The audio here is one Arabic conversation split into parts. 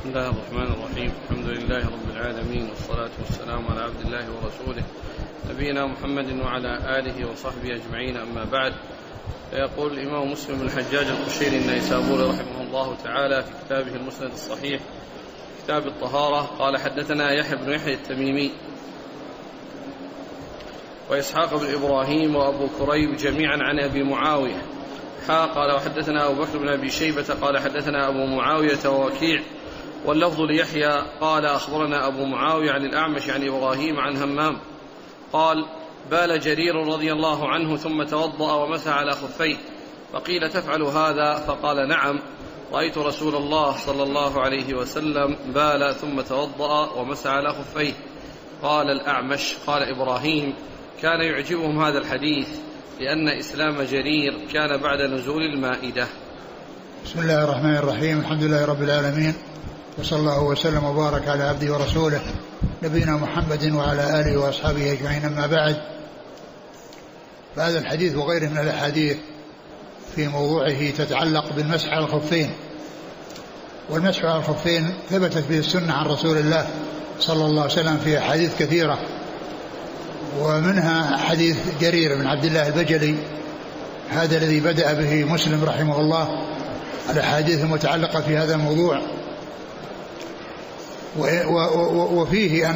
بسم الله الرحمن الرحيم. الحمد لله رب العالمين، والصلاة والسلام على عبد الله ورسوله نبينا محمد وعلى آله وصحبه أجمعين، أما بعد. فيقول الإمام مسلم بن الحجاج القشيري النيسابوري رحمه الله تعالى في كتابه المسند الصحيح كتاب الطهارة قال: حدثنا يحيى بن يحيى التميمي وإسحاق بن إبراهيم وأبو كريب جميعا عن أبي معاوية قال: وحدثنا أبو بكر بن أبي شيبة قال: حدثنا أبو معاوية ووكيع، واللفظ ليحيى قال: أخبرنا أبو معاوية عن الأعمش عن إبراهيم عن همام قال: بال جرير رضي الله عنه ثم توضأ ومسح على خفيه، فقيل: تفعل هذا؟ فقال: نعم، رأيت رسول الله صلى الله عليه وسلم بال ثم توضأ ومسح على خفيه. قال الأعمش: قال إبراهيم: كان يعجبهم هذا الحديث لأن إسلام جرير كان بعد نزول المائدة. بسم الله الرحمن الرحيم. الحمد لله رب العالمين، وصلى الله وسلم وبارك على عبده ورسوله نبينا محمد وعلى آله وأصحابه أجمعين، أما بعد. فهذا الحديث وغيره من الأحاديث في موضوعه تتعلق بالمسح على الخفين. والمسح على الخفين ثبتت به السنة عن رسول الله صلى الله عليه وسلم في أحاديث كثيرة، ومنها حديث جرير بن عبد الله البجلي، هذا الذي بدأ به مسلم رحمه الله الأحاديث المتعلقة في هذا الموضوع. وفيه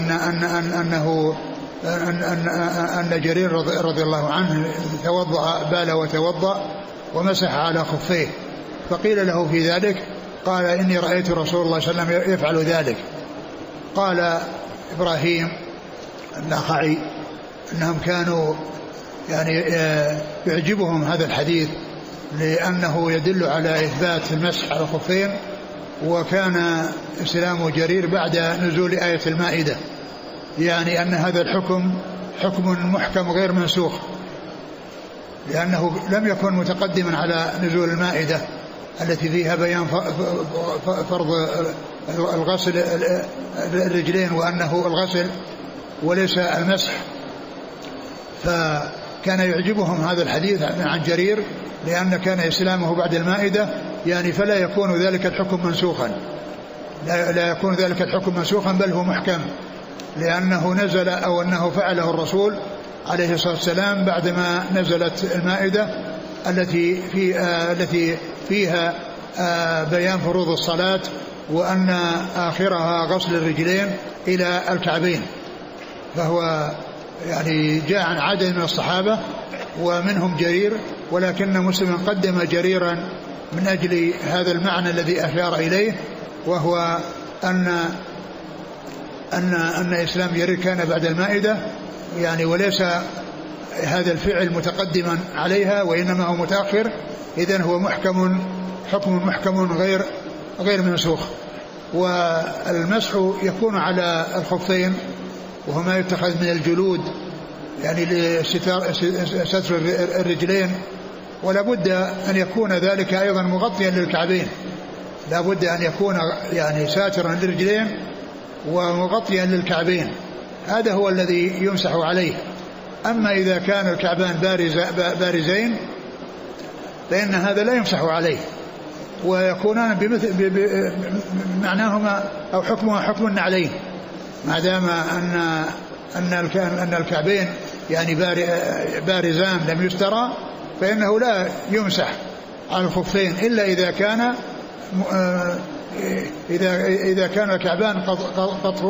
أن جرير رضي الله عنه بال وتوضأ ومسح على خفيه، فقيل له في ذلك قال: إني رأيت رسول الله صلى الله عليه وسلم يفعل ذلك. قال إبراهيم النخعي أنهم كانوا يعجبهم هذا الحديث لأنه يدل على إثبات المسح على الخفين، وكان إسلام جرير بعد نزول آية المائدة، يعني أن هذا الحكم حكم محكم غير منسوخ، لأنه لم يكن متقدما على نزول المائدة التي فيها بيان فرض الغسل الرجلين وأنه الغسل وليس المسح. فكان يعجبهم هذا الحديث عن جرير لأن كان إسلامه بعد المائدة، يعني فلا يكون ذلك الحكم منسوخا، لا يكون ذلك الحكم منسوخا، بل هو محكم، لأنه نزل أو أنه فعله الرسول عليه الصلاة والسلام بعدما نزلت المائدة التي فيها بيان فروض الصلاة، وأن آخرها غسل الرجلين إلى الكعبين. فهو يعني جاء عن عدد من الصحابة ومنهم جرير، ولكن مسلم قدم جريرا من أجل هذا المعنى الذي أشار إليه، وهو أن إسلام جرير كان بعد المائدة، يعني وليس هذا الفعل متقدما عليها وإنما هو متأخر، إذن هو حكم محكم غير منسوخ. والمسح يكون على الخفين وهو ما يتخذ من الجلود يعني لستر الرجلين، ولا بد أن يكون ذلك أيضا مغطيا للكعبين، لا بد أن يكون يعني ساترا للرجلين ومغطيا للكعبين، هذا هو الذي يمسح عليه. أما إذا كان الكعبان بارزين فإن هذا لا يمسح عليه، ويكونان معناهما أو حكمها حكم النعلين، ما دام أن الكعبين يعني بارزان لم يسترى، فإنه لا يمسح على الخفين إلا إذا كان الكعبان قد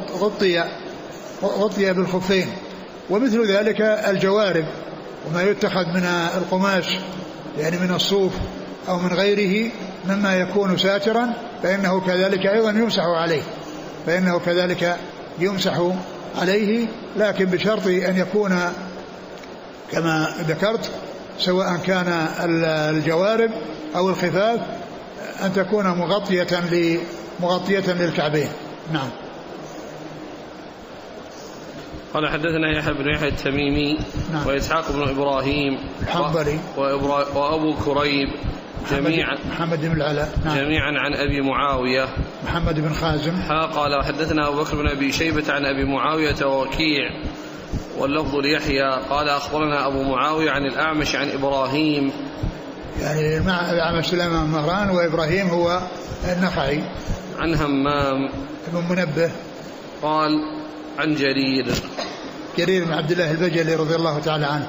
غطي بالخفين. ومثل ذلك الجوارب وما يتخذ من القماش يعني من الصوف أو من غيره مما يكون ساترا، فإنه كذلك أيضا يمسح عليه، لكن بشرط أن يكون كما ذكرت، سواء كان الجوارب أو الخفاف، أن تكون مغطية للكعبين. نعم. قال: حدثنا يحيى بن يحيى التميمي وإسحاق بن إبراهيم الحنظلي وأبو كريب جميعا محمد بن العلاء جميعا عن أبي معاوية محمد بن خازم قال: وحدثنا أبو بكر بن أبي شيبة عن أبي معاوية ووكيع، واللفظ ليحيى قال: أخبرنا أبو معاوية عن الأعمش عن إبراهيم، يعني الأعمش سليمان مهران، وإبراهيم هو النخعي، عن همام بن منبه قال عن جرير بن عبد الله البجلي رضي الله تعالى عنه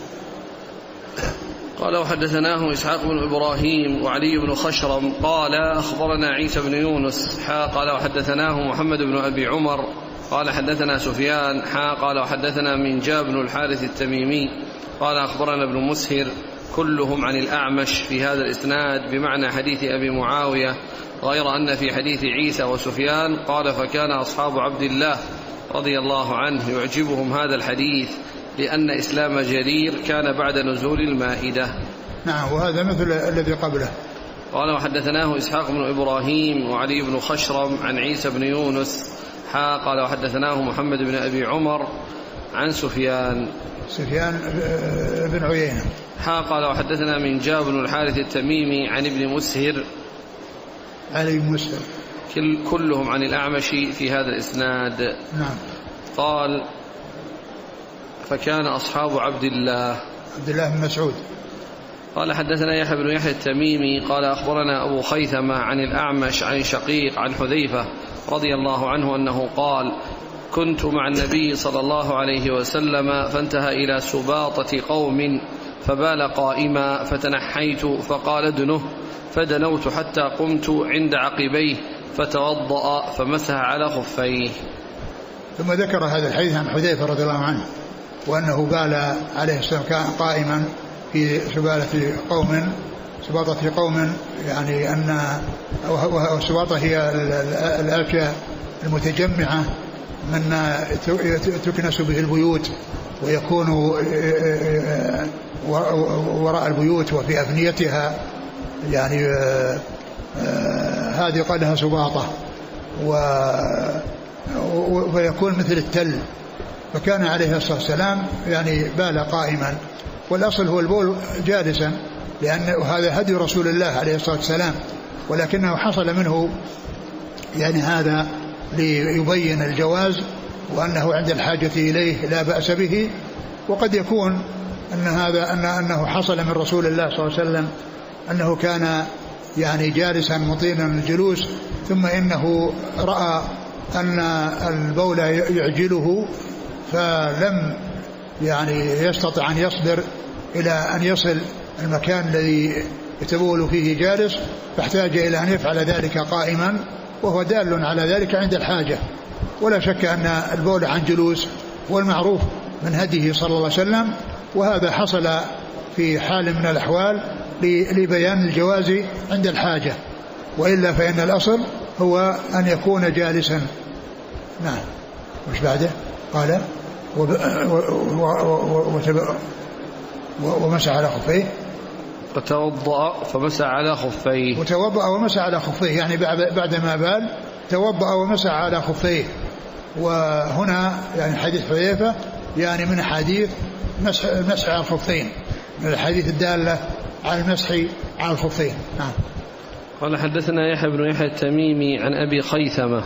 قال وحدثناه إسحاق بن إبراهيم وعلي بن خشرم قال أخبرنا عيسى بن يونس قال وحدثناه محمد بن أبي عمر قال حدثنا سفيان قال وحدثنا منجاب بن الحارث التميمي قال أخبرنا ابن مسهر كلهم عن الأعمش في هذا الإسناد بمعنى حديث أبي معاوية، غير أن في حديث عيسى وسفيان قال فكان أصحاب عبد الله رضي الله عنه يعجبهم هذا الحديث لأن إسلام جرير كان بعد نزول المائدة. نعم، وهذا مثل الذي قبله. قال وحدثناه إسحاق بن إبراهيم وعلي بن خشرم عن عيسى بن يونس قال وحدثناه محمد بن أبي عمر عن سفيان بن عيينة قال وحدثنا منجاب بن الحارث التميمي عن ابن مسهر علي بن مسهر كلهم عن الأعمش في هذا الإسناد. نعم. قال فكان أصحاب عبد الله بن مسعود. قال حدثنا يحيى بن يحيى التميمي قال أخبرنا أبو خيثمة عن الأعمش عن شقيق عن حذيفة رضي الله عنه أنه قال كنت مع النبي صلى الله عليه وسلم فانتهى إلى سباطة قوم فبال قائما فتنحيت فقال ادنه فدنوت حتى قمت عند عقبيه فتوضأ فمسح على خفيه. ثم ذكر هذا الحديث عن حذيفة رضي الله عنه وأنه بال عليه السلام كان قائما في سباطة قوم يعني أن السباطة هي الأشياء المتجمعة من تكنس به البيوت ويكون وراء البيوت وفي أبنيتها، يعني هذه قال لها سباطة ويكون مثل التل. فكان عليه الصلاة والسلام يعني بال قائما، والأصل هو البول جالسا لأن هذا هدي رسول الله عليه الصلاة والسلام، ولكنه حصل منه يعني هذا ليبين الجواز وأنه عند الحاجة إليه لا بأس به. وقد يكون أن هذا أنه حصل من رسول الله صلى الله عليه وسلم أنه كان يعني جالسا مطيلا الجلوس ثم إنه رأى أن البول يعجله فلم يعني يستطع أن يصبر إلى أن يصل المكان الذي يتبول فيه جالس، فاحتاج إلى أن يفعل ذلك قائما، وهو دال على ذلك عند الحاجة. ولا شك أن البول عن جلوس هو المعروف من هديه صلى الله عليه وسلم، وهذا حصل في حال من الأحوال لبيان الجواز عند الحاجة، وإلا فإن الأصل هو أن يكون جالسا. نعم. وش بعده؟ قال ومسح على خفيه وتوضأ فمسح على خفيه. وتوضأ ومسح على خفيه يعني بعدما بال توضأ ومسح على خفيه. وهنا يعني حديث حذيفة يعني من حديث المسح على الخفين، من الحديث الدالة على المسح على الخفين. نعم. قال حدثنا يحيى بن يحيى التميمي عن أبي خيثمة.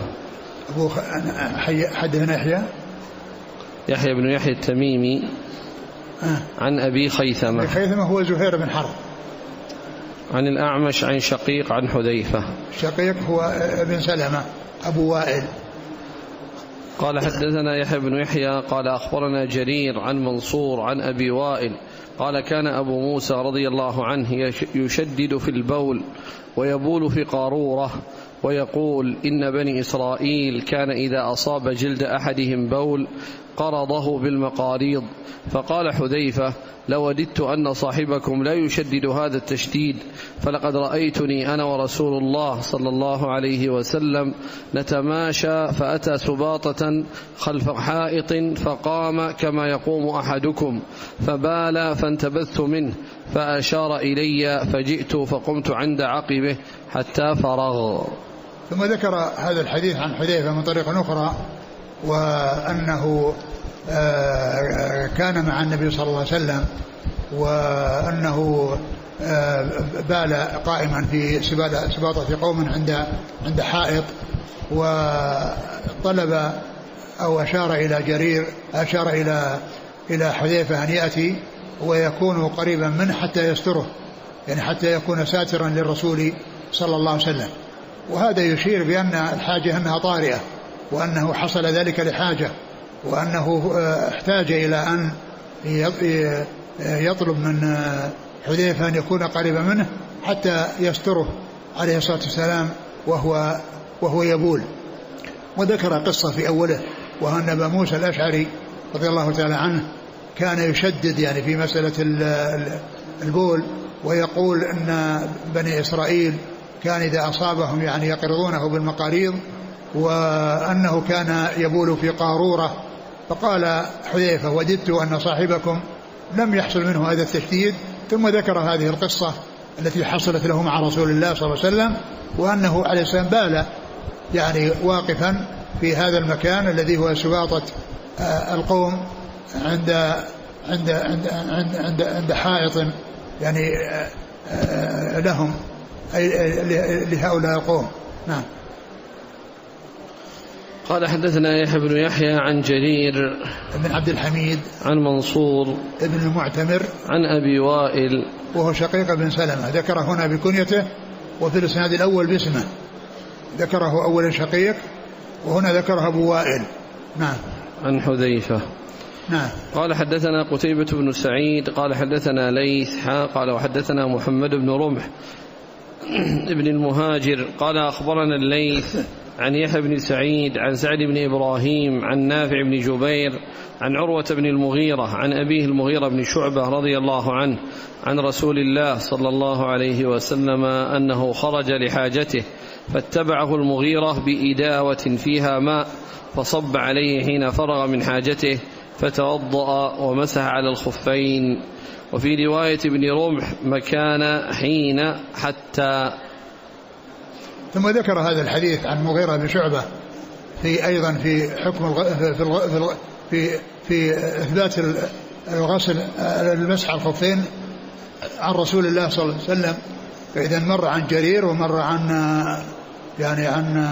حدثنا يحيى بن يحيى التميمي عن أبي خيثمة. أبي خيثمة هو زهير بن حرب. عن الأعمش عن شقيق عن حذيفة. شقيق هو ابن سلمة أبو وائل. قال حدثنا يحيى بن يحيى قال أخبرنا جرير عن منصور عن أبي وائل قال كان أبو موسى رضي الله عنه يشدد في البول ويبول في قارورة ويقول إن بني إسرائيل كان إذا أصاب جلد أحدهم بول قرضه بالمقاريض. فقال حذيفة لوددت أن صاحبكم لا يشدد هذا التشديد، فلقد رأيتني أنا ورسول الله صلى الله عليه وسلم نتماشى فأتى سباطة خلف حائط فقام كما يقوم أحدكم فبال فانتبذت منه فأشار إلي فجئت فقمت عند عقبه حتى فرغ. ثم ذكر هذا الحديث عن حذيفة من طريق أخرى وأنه كان مع النبي صلى الله عليه وسلم وأنه بال قائما في سباطة قوم عند حائط، وطلب أو أشار إلى جرير إلى حذيفة أن يأتي ويكون قريبا منه حتى يستره، يعني حتى يكون ساترا للرسول صلى الله عليه وسلم. وهذا يشير بأن الحاجة أنها طارئة، وأنه حصل ذلك لحاجة، وأنه احتاج إلى أن يطلب من حذيفة أن يكون قريبا منه حتى يستره عليه الصلاة والسلام وهو يبول. وذكر قصة في أوله، وأن أبا موسى الأشعري رضي الله تعالى عنه كان يشدد يعني في مسألة البول، ويقول أن بني إسرائيل كان إذا أصابهم يعني يقرضونه بالمقاريض، وأنه كان يبول في قارورة. فقال حذيفة: وددت أن صاحبكم لم يحصل منه هذا التشديد. ثم ذكر هذه القصة التي حصلت له مع رسول الله صلى الله عليه وسلم، وأنه عليه السلام بال يعني واقفا في هذا المكان الذي هو سباطة القوم عند حائط يعني لهم أي لهؤلاء القوم. نعم. قال حدثنا يحيى بن يحيى عن جرير بن عبد الحميد عن منصور ابن المعتمر عن أبي وائل وهو شقيق بن سلمة، ذكر هنا بكنيته، وفي الإسناد الأول باسمه، ذكره أولا شقيق وهنا ذكره أبو وائل. نعم. عن حذيفة. نعم. قال حدثنا قتيبة بن سعيد قال حدثنا ليث قال وحدثنا محمد بن رمح ابن المهاجر قال أخبرنا الليث عن يحيى بن سعيد عن سعد بن إبراهيم عن نافع بن جبير عن عروة بن المغيرة عن أبيه المغيرة بن شعبة رضي الله عنه عن رسول الله صلى الله عليه وسلم أنه خرج لحاجته فاتبعه المغيرة بإداوة فيها ماء فصب عليه حين فرغ من حاجته فتوضأ ومسح على الخفين. وفي رواية ابن رمح مكان حين حتى. ثم ذكر هذا الحديث عن مغيرة بن شعبة في أيضا في حكم في إثبات الغسل المسح على الخفين عن رسول الله صلى الله عليه وسلم. فإذا مر عن جرير ومر عن يعني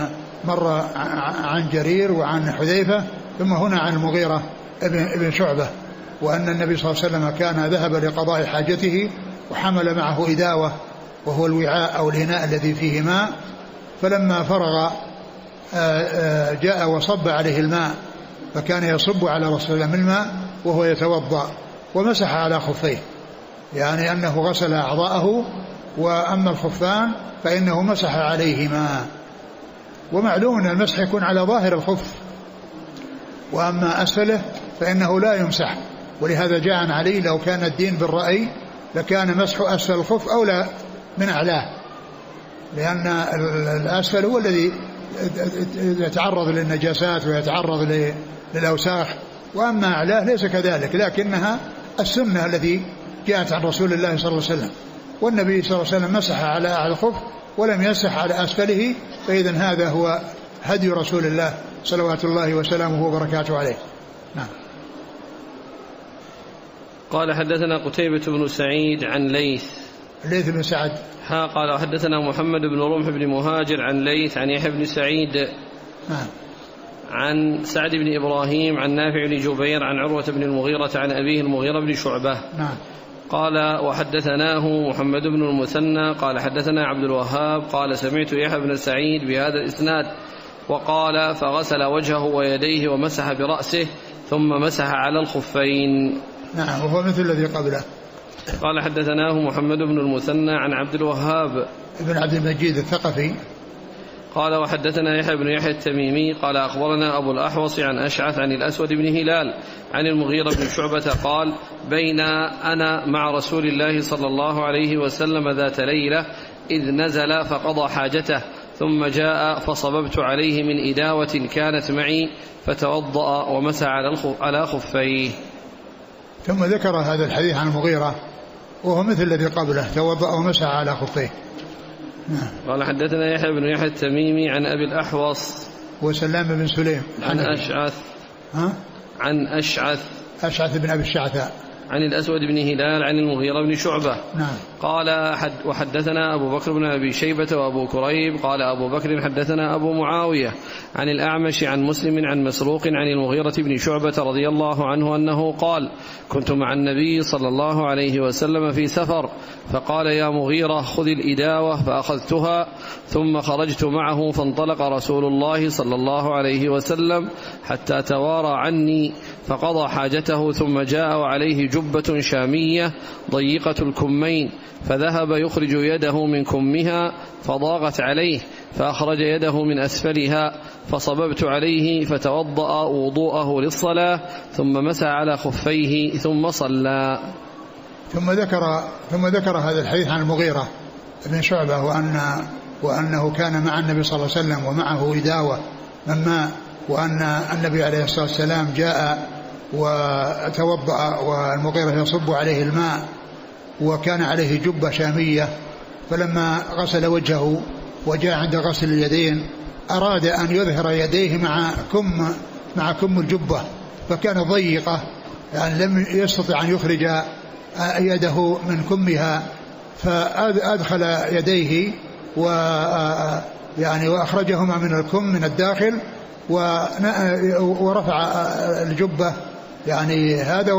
عن جرير وعن حذيفة، ثم هنا عن المغيرة ابن شعبة، وأن النبي صلى الله عليه وسلم كان ذهب لقضاء حاجته وحمل معه إداوة وهو الوعاء أو الإناء الذي فيه ماء، فلما فرغ جاء وصب عليه الماء، فكان يصب على رسول الله من الماء وهو يتوضأ ومسح على خفيه، يعني أنه غسل أعضاءه، وأما الخفان فإنه مسح عليهما. ومعلوم أن المسح يكون على ظاهر الخف، وأما أسفله فإنه لا يمسح. ولهذا جاء عن علي: لو كان الدين بالرأي لكان مسح أسفل الخف أولى من أعلاه، لأن الأسفل هو الذي يتعرض للنجاسات ويتعرض للأوساخ، وأما أعلاه ليس كذلك، لكنها السنة التي جاءت عن رسول الله صلى الله عليه وسلم. والنبي صلى الله عليه وسلم مسح على أعلى الخف ولم يمسح على أسفله، فإذن هذا هو هدي رسول الله صلوات الله وسلامه وبركاته عليه. نعم. قال حدثنا قتيبة بن سعيد عن ليث بن سعد قال حدثنا محمد بن رمح بن مهاجر عن ليث عن يحيى بن سعيد عن سعد بن إبراهيم عن نافع بن جبير عن عروة بن المغيرة عن أبيه المغيرة بن شعبة. قال وحدثناه محمد بن المثنى قال حدثنا عبد الوهاب قال سمعت يحيى بن سعيد بهذا الإسناد وقال فغسل وجهه ويديه ومسح برأسه ثم مسح على الخفين. نعم، وهو مثل الذي قبله. قال حدثناه محمد بن المثنى عن عبد الوهاب ابن عبد المجيد الثقفي قال وحدثنا يحيى بن يحيى التميمي قال أخبرنا أبو الأحوص عن أشعث عن الأسود بن هلال عن المغيرة بن شعبة قال بين أنا مع رسول الله صلى الله عليه وسلم ذات ليلة إذ نزل فقضى حاجته ثم جاء فصببت عليه من إداوة كانت معي فتوضأ ومسح على خفيه. ثم ذكر هذا الحديث عن المغيرة وهو مثل الذي قبله، توضأ ومسح على خفيه. قال حدثنا يحيى بن يحيى التميمي عن أبي الأحوص وسلام بن سليم عن أشعث عن أشعث بن أبي الشعثاء عن الأسود بن هلال عن المغيرة بن شعبة. نعم. قال وحدثنا أبو بكر بن أبي شيبة وأبو كريب قال أبو بكر حدثنا أبو معاوية عن الأعمش عن مسلم عن مسروق عن المغيرة بن شعبة رضي الله عنه أنه قال كنت مع النبي صلى الله عليه وسلم في سفر فقال يا مغيرة خذ الإداوة فأخذتها ثم خرجت معه فانطلق رسول الله صلى الله عليه وسلم حتى توارى عني فقضى حاجته ثم جاء وعليه جبة شامية ضيقة الكمين فذهب يخرج يده من كمها فضاغت عليه فأخرج يده من أسفلها فصببت عليه فتوضأ وضوءه للصلاة ثم مسح على خفيه ثم صلى. ثم ذكر هذا الحديث عن المغيرة بن شعبة وأنه كان مع النبي صلى الله عليه وسلم ومعه إداوة من ماء وأن النبي عليه الصلاة والسلام جاء وتوضأ والمغيرة يصب عليه الماء وكان عليه جبة شامية فلما غسل وجهه وجاء عند غسل اليدين أراد أن يظهر يديه مع كم الجبة فكان ضيقة يعني لم يستطع أن يخرج يده من كمها فأدخل يديه وأخرجهما من الكم من الداخل ورفع الجبة يعني هذا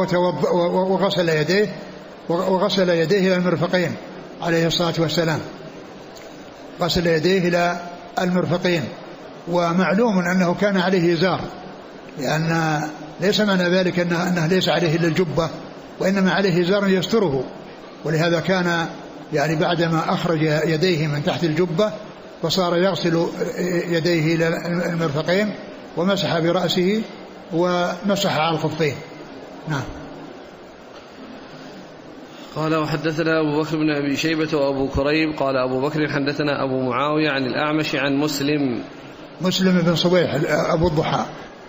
وغسل يديه إلى المرفقين عليه الصلاة والسلام غسل يديه إلى المرفقين. ومعلوم أنه كان عليه إزار لأن ليس معنى ذلك أنه ليس عليه إلا الجبة وإنما عليه إزار يستره ولهذا كان يعني بعدما أخرج يديه من تحت الجبة وصار يغسل يديه إلى المرفقين ومسح برأسه ومسح على الخفين. نعم. قال وحدثنا أبو بكر بن أبي شيبة وأبو كريب قال أبو بكر حدثنا أبو معاوية عن الأعمش عن مسلم بن صبيح أبو الضحى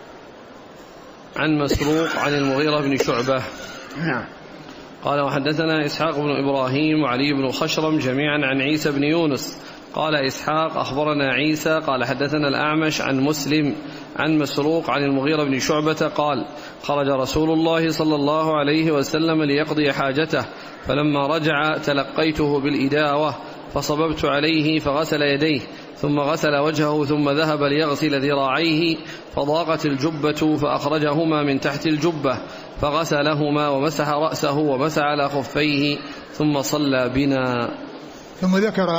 عن مسروق عن المغيرة بن شعبة. نعم. قال وحدثنا إسحاق بن إبراهيم وعلي بن خشرم جميعا عن عيسى بن يونس قال إسحاق أخبرنا عيسى قال حدثنا الأعمش عن مسلم عن مسروق عن المغيرة بن شعبة قال خرج رسول الله صلى الله عليه وسلم ليقضي حاجته فلما رجع تلقيته بالإداوة فصببت عليه فغسل يديه ثم غسل وجهه ثم ذهب ليغسل ذراعيه فضاقت الجبة فأخرجهما من تحت الجبة فغسلهما ومسح رأسه ومسح على خفيه ثم صلى بنا. ثم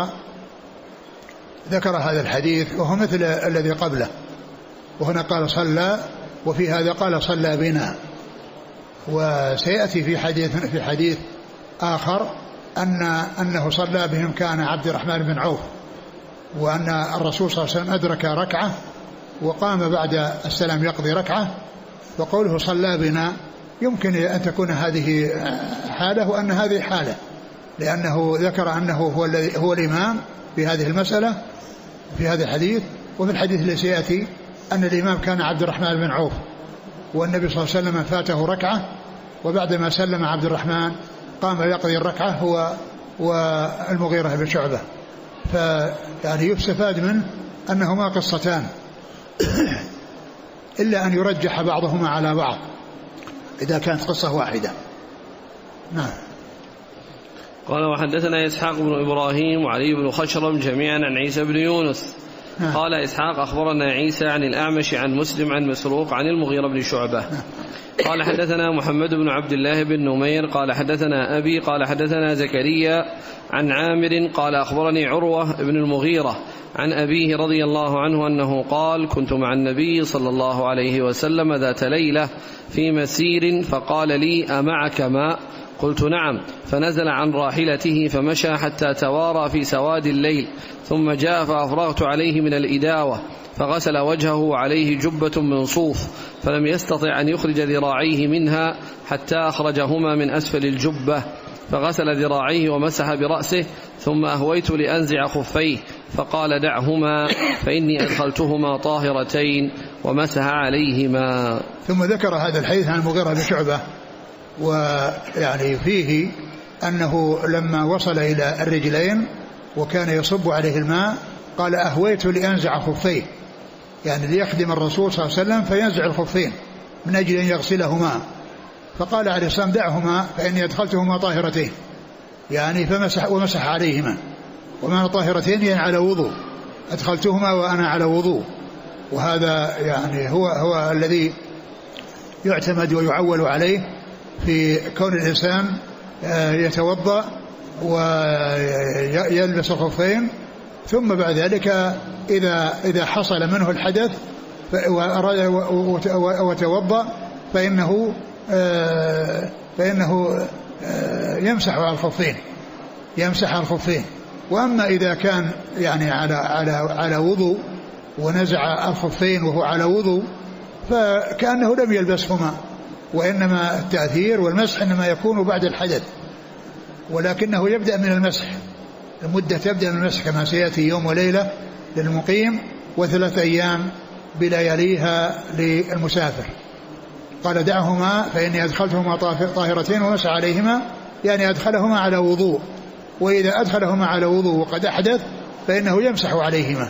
ذكر هذا الحديث وهو مثل الذي قبله وهنا قال صلى وفي هذا قال صلى بنا. وسيأتي في حديث آخر أنه صلى بهم كان عبد الرحمن بن عوف وأن الرسول صلى الله عليه وسلم أدرك ركعة وقام بعد السلام يقضي ركعة وقوله صلى بنا يمكن أن تكون هذه حالة وأن هذه حالة لأنه ذكر أنه هو الإمام في هذه المسألة في هذا الحديث. وفي الحديث الذي سيأتي أن الإمام كان عبد الرحمن بن عوف والنبي صلى الله عليه وسلم فاته ركعة وبعدما سلم عبد الرحمن قام يقضي الركعة هو والمغيرة بن شعبة. فيعني يستفاد منه أنهما قصتان إلا أن يرجح بعضهما على بعض إذا كانت قصة واحدة. نعم. قال وحدثنا إسحاق بن إبراهيم وعلي بن خشرم جميعا عن عيسى بن يونس قال إسحاق أخبرنا عيسى عن الأعمش عن مسلم عن مسروق عن المغيرة بن شعبة قال حدثنا محمد بن عبد الله بن نمير قال حدثنا أبي قال حدثنا زكريا عن عامر قال أخبرني عروة بن المغيرة عن أبيه رضي الله عنه أنه قال كنت مع النبي صلى الله عليه وسلم ذات ليلة في مسير فقال لي أمعك ماء قلت نعم فنزل عن راحلته فمشى حتى توارى في سواد الليل ثم جاء فأفرغت عليه من الإداوة فغسل وجهه وعليه جبة من صوف فلم يستطع أن يخرج ذراعيه منها حتى أخرجهما من أسفل الجبة فغسل ذراعيه ومسح برأسه ثم أهويت لأنزع خفيه فقال دعهما فإني أدخلتهما طاهرتين ومسح عليهما. ثم ذكر هذا الحديث عن المغيرة بن شعبة ويعني فيه أنه لما وصل إلى الرجلين وكان يصب عليه الماء قال أهويت لأنزع خفيه يعني ليخدم الرسول صلى الله عليه وسلم فينزع الخفين من أجل أن يغسلهما فقال عليه السلام دعهما فإني أدخلتهما طاهرتين، يعني ومسح عليهما، ومعنى طاهرتين يعني على وضوء، أدخلتهما وأنا على وضوء. وهذا يعني هو الذي يعتمد ويعول عليه في كون الإنسان يتوضأ ويلبس الخفين، ثم بعد ذلك إذا حصل منه الحدث وتوضأ فإنه يمسح على الخفين. وأما إذا كان يعني على وضوء ونزع الخفين وهو على وضوء فكأنه لم يلبسهما، وإنما التأثير والمسح إنما يكون بعد الحدث، ولكنه يبدأ من المسح، المدة تبدأ من المسح كما سيأتي يوم وليلة للمقيم و3 أيام بلياليها للمسافر. قال دعهما فإني أدخلتهما طاهرتين ومسح عليهما، يعني أدخلهما على وضوء، وإذا أدخلهما على وضوء وقد أحدث فإنه يمسح عليهما.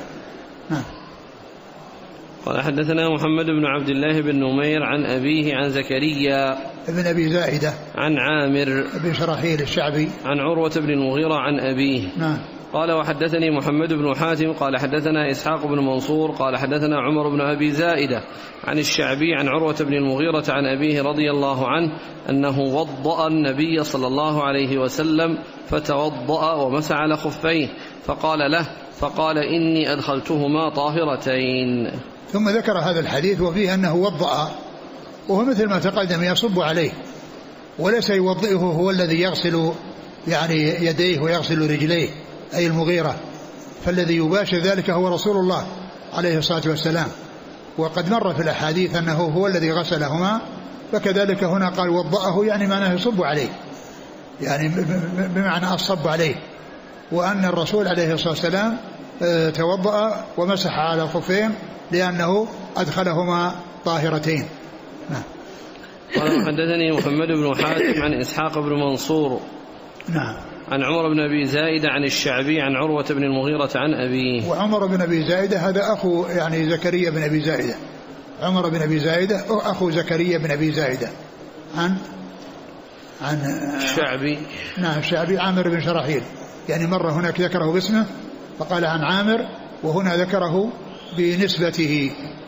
قال حدثنا محمد بن عبد الله بن نمير عن أبيه عن زكريا ابن أبي زائدة عن عامر بن شراحيل الشعبي عن عروة بن المغيرة عن أبيه. قال وحدثني محمد بن حاتم قال حدثنا إسحاق بن منصور قال حدثنا عمر بن أبي زائدة عن الشعبي عن عروة بن المغيرة عن أبيه رضي الله عنه أنه وضأ النبي صلى الله عليه وسلم فتوضأ ومسح على خفيه فقال له فقال إني أدخلتهما طاهرتين. ثم ذكر هذا الحديث وفيه أنه وضأ، وهو مثل ما تقدم يصب عليه، وليس يوضئه هو الذي يغسل يعني يديه ويغسل رجليه أي المغيرة، فالذي يباشر ذلك هو رسول الله عليه الصلاة والسلام. وقد مر في الأحاديث أنه هو الذي غسلهما، فكذلك هنا قال وضأه يعني معناه يصب عليه، يعني بمعنى الصب عليه، وأن الرسول عليه الصلاة والسلام توضأ ومسح على الخفين لأنه أدخلهما طاهرتين. قال حدثني محمد بن حاتم عن إسحاق بن منصور عن عمر بن أبي زائدة عن الشعبي عن عروة بن المغيرة عن أبيه. وعمر بن أبي زائدة هذا أخو يعني زكريا بن أبي زائدة، عمر بن أبي زائدة أخو زكريا بن أبي زائدة عن الشعبي. الشعبي عامر بن شراحيل، يعني مرة هناك ذكره باسمه فقال عن عامر، وهنا ذكره بنسبته.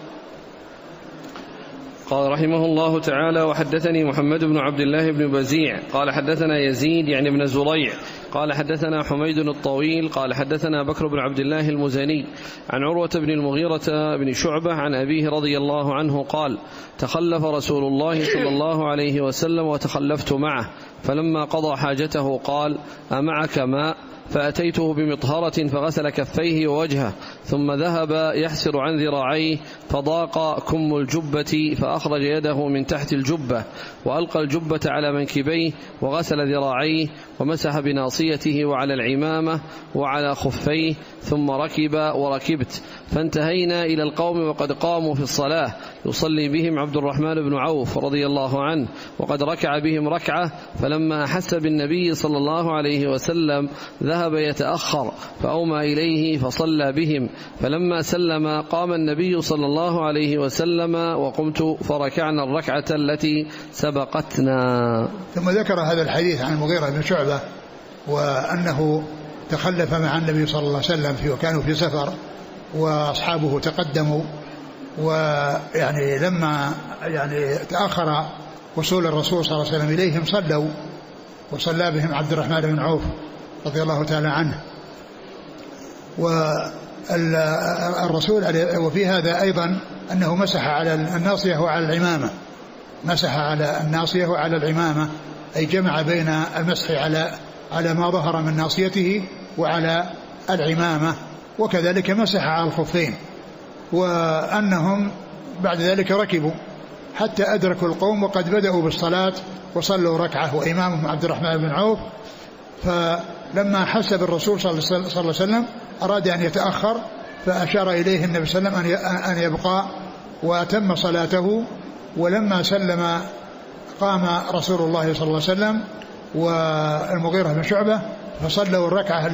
قال رحمه الله تعالى وحدثني محمد بن عبد الله بن بزيع قال حدثنا يزيد يعني بن زريع قال حدثنا حميد الطويل قال حدثنا بكر بن عبد الله المزني عن عروة بن المغيرة بن شعبة عن أبيه رضي الله عنه قال تخلف رسول الله صلى الله عليه وسلم وتخلفت معه، فلما قضى حاجته قال أمعك ماء؟ فأتيته بمطهرة فغسل كفيه ووجهه، ثم ذهب يحسر عن ذراعيه فضاق كم الجبة فأخرج يده من تحت الجبة وألقى الجبة على منكبيه وغسل ذراعيه ومسح بناصيته وعلى العمامة وعلى خفيه، ثم ركب وركبت، فانتهينا إلى القوم وقد قاموا في الصلاة يصلي بهم عبد الرحمن بن عوف رضي الله عنه، وقد ركع بهم ركعة، فلما أحس بالنبي صلى الله عليه وسلم ذهب يتأخر فأومى إليه فصلى بهم، فلما سلم قام النبي صلى الله عليه وسلم وقمت فركعنا الركعة التي سبقتنا. ثم ذكر هذا الحديث عن المغيرة بن شعبة وأنه تخلف مع النبي صلى الله عليه وسلم وكانوا في سفر وأصحابه تقدموا، ويعني لما يعني تأخر وصول الرسول صلى الله عليه وسلم إليهم صلوا، وصلى بهم عبد الرحمن بن عوف رضي الله تعالى عنه. والرسول وفي هذا أيضا أنه مسح على الناصية وعلى العمامة، مسح على الناصية وعلى العمامة، أي جمع بين المسح على ما ظهر من ناصيته وعلى العمامة، وكذلك مسح على الخفين، وأنهم بعد ذلك ركبوا حتى أدركوا القوم وقد بدأوا بالصلاة وصلوا ركعة وإمامهم عبد الرحمن بن عوف، فلما حس بالرسول صلى الله عليه وسلم أراد أن يتأخر، فأشار إليه النبي صلى الله عليه وسلم أن يبقى وأتم صلاته. ولما سلم قام رسول الله صلى الله عليه وسلم والمغيرة بن شعبة فصلوا الركعة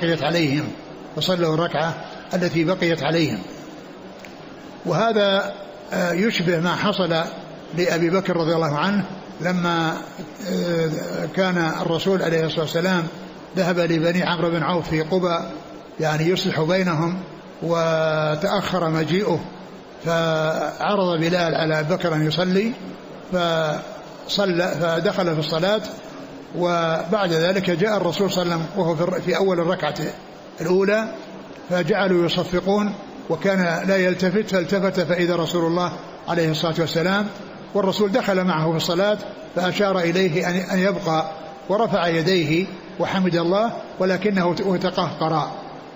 التي بقيت عليهم. وهذا يشبه ما حصل لأبي بكر رضي الله عنه لما كان الرسول عليه الصلاة والسلام ذهب لبني عمرو بن عوف في قباء يعني يصلح بينهم، وتأخر مجيئه، فعرض بلال على بكر أن يصلي، فدخل في الصلاة. وبعد ذلك جاء الرسول صلى الله عليه وسلم وهو في أول الركعة الأولى، فجعلوا يصفقون وكان لا يلتفت، فالتفت فإذا رسول الله عليه الصلاة والسلام، والرسول دخل معه في الصلاة فأشار إليه أن يبقى، ورفع يديه وحمد الله ولكنه تقهقر،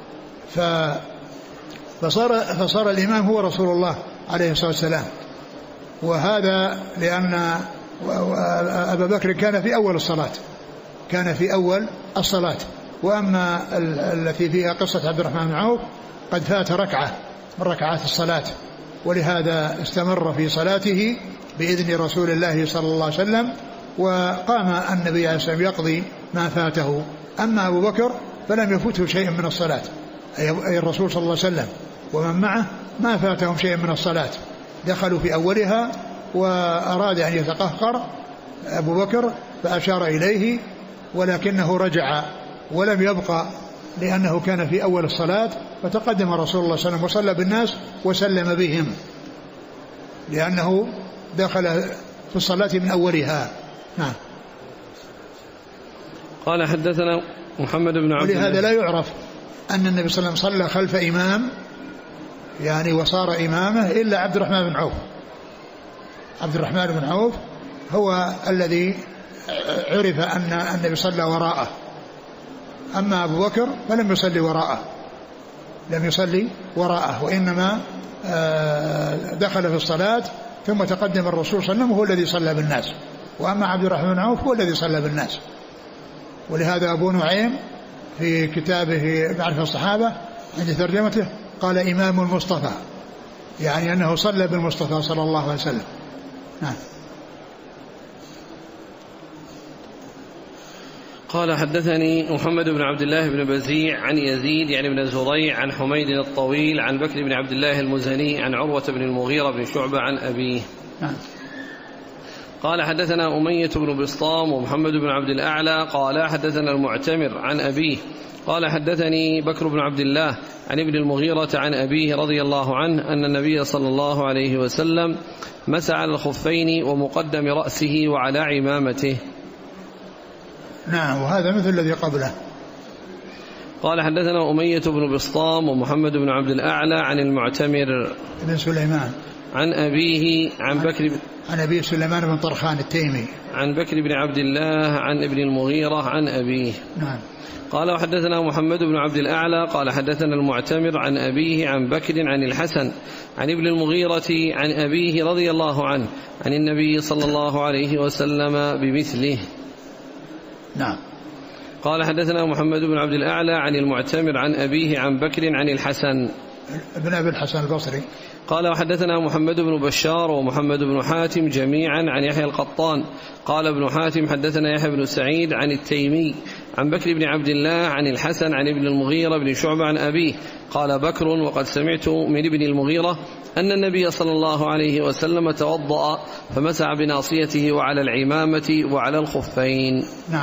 فصار الإمام هو رسول الله عليه الصلاة والسلام. وهذا لأن أبا بكر كان في أول الصلاة، وأما التي فيها قصة عبد الرحمن بن عوف قد فات ركعة من ركعات الصلاة، ولهذا استمر في صلاته بإذن رسول الله صلى الله عليه وسلم، وقام النبي عليه الصلاة والسلام يقضي ما فاته. أما أبو بكر فلم يفوته شيء من الصلاة، أي الرسول صلى الله عليه وسلم ومن معه ما فاتهم شيء من الصلاة، دخلوا في أولها وأراد أن يتقهقر أبو بكر فأشار إليه، ولكنه رجع ولم يبقى لأنه كان في أول الصلاة، فتقدم رسول الله صلى الله عليه وسلم وصلى بالناس وسلم بهم، لأنه دخل في الصلاة من أولها. نعم. قال حدثنا محمد بن عبد الله. ولهذا لا يعرف أن النبي صلى الله عليه وسلم صلى خلف إمام يعني وصار إمامه إلا عبد الرحمن بن عوف. عبد الرحمن بن عوف هو الذي عرف أن النبي صلى وراءه، أما أبو بكر فلم يصلي وراءه، وإنما دخل في الصلاة ثم تقدم الرسول صلى الله عليه وسلم وهو الذي صلى بالناس، وأما عبد الرحمن بن عوف هو الذي صلى بالناس. ولهذا أبو نعيم في كتابه معرفة الصحابة عند ترجمته قال إمام المصطفى، يعني أنه صلى بالمصطفى صلى الله عليه وسلم. نعم. قال حدثني محمد بن عبد الله بن بزيع عن يزيد يعني بن زريع عن حميد الطويل عن بكر بن عبد الله المزني عن عروة بن المغيرة بن شعبة عن أبيه. قال حدثنا أمية بن بسطام ومحمد بن عبد الأعلى قال حدثنا المعتمر عن أبيه قال حدثني بكر بن عبد الله عن ابن المغيرة عن أبيه رضي الله عنه أن النبي صلى الله عليه وسلم مسح على الخفين ومقدم رأسه وعلى عمامته. نعم. وهذا مثل الذي قبله. قال حدثنا أمية بن بسطام ومحمد بن عبد الأعلى عن المعتمر بن سليمان عن أبيه عن أبي سليمان بن طرخان التيمي عن بكر بن عبد الله عن ابن المغيرة عن أبيه. نعم. قال وحدثنا محمد بن عبد الأعلى قال حدثنا المعتمر عن أبيه عن بكر عن الحسن عن ابن المغيرة عن أبيه رضي الله عنه عن النبي صلى الله عليه وسلم بمثله. نعم. قال حدثنا محمد بن عبد الأعلى عن المعتمر عن أبيه عن بكر عن الحسن ابن أبي الحسن البصري. قال وحدثنا محمد بن بشار ومحمد بن حاتم جميعا عن يحيى القطان قال ابن حاتم حدثنا يحيى بن سعيد عن التيمي عن بكر بن عبد الله عن الحسن عن ابن المغيرة بن شعبة عن أبيه قال بكر وقد سمعت من ابن المغيرة أن النبي صلى الله عليه وسلم توضأ فمسح بناصيته وعلى العمامة وعلى الخفين. نعم.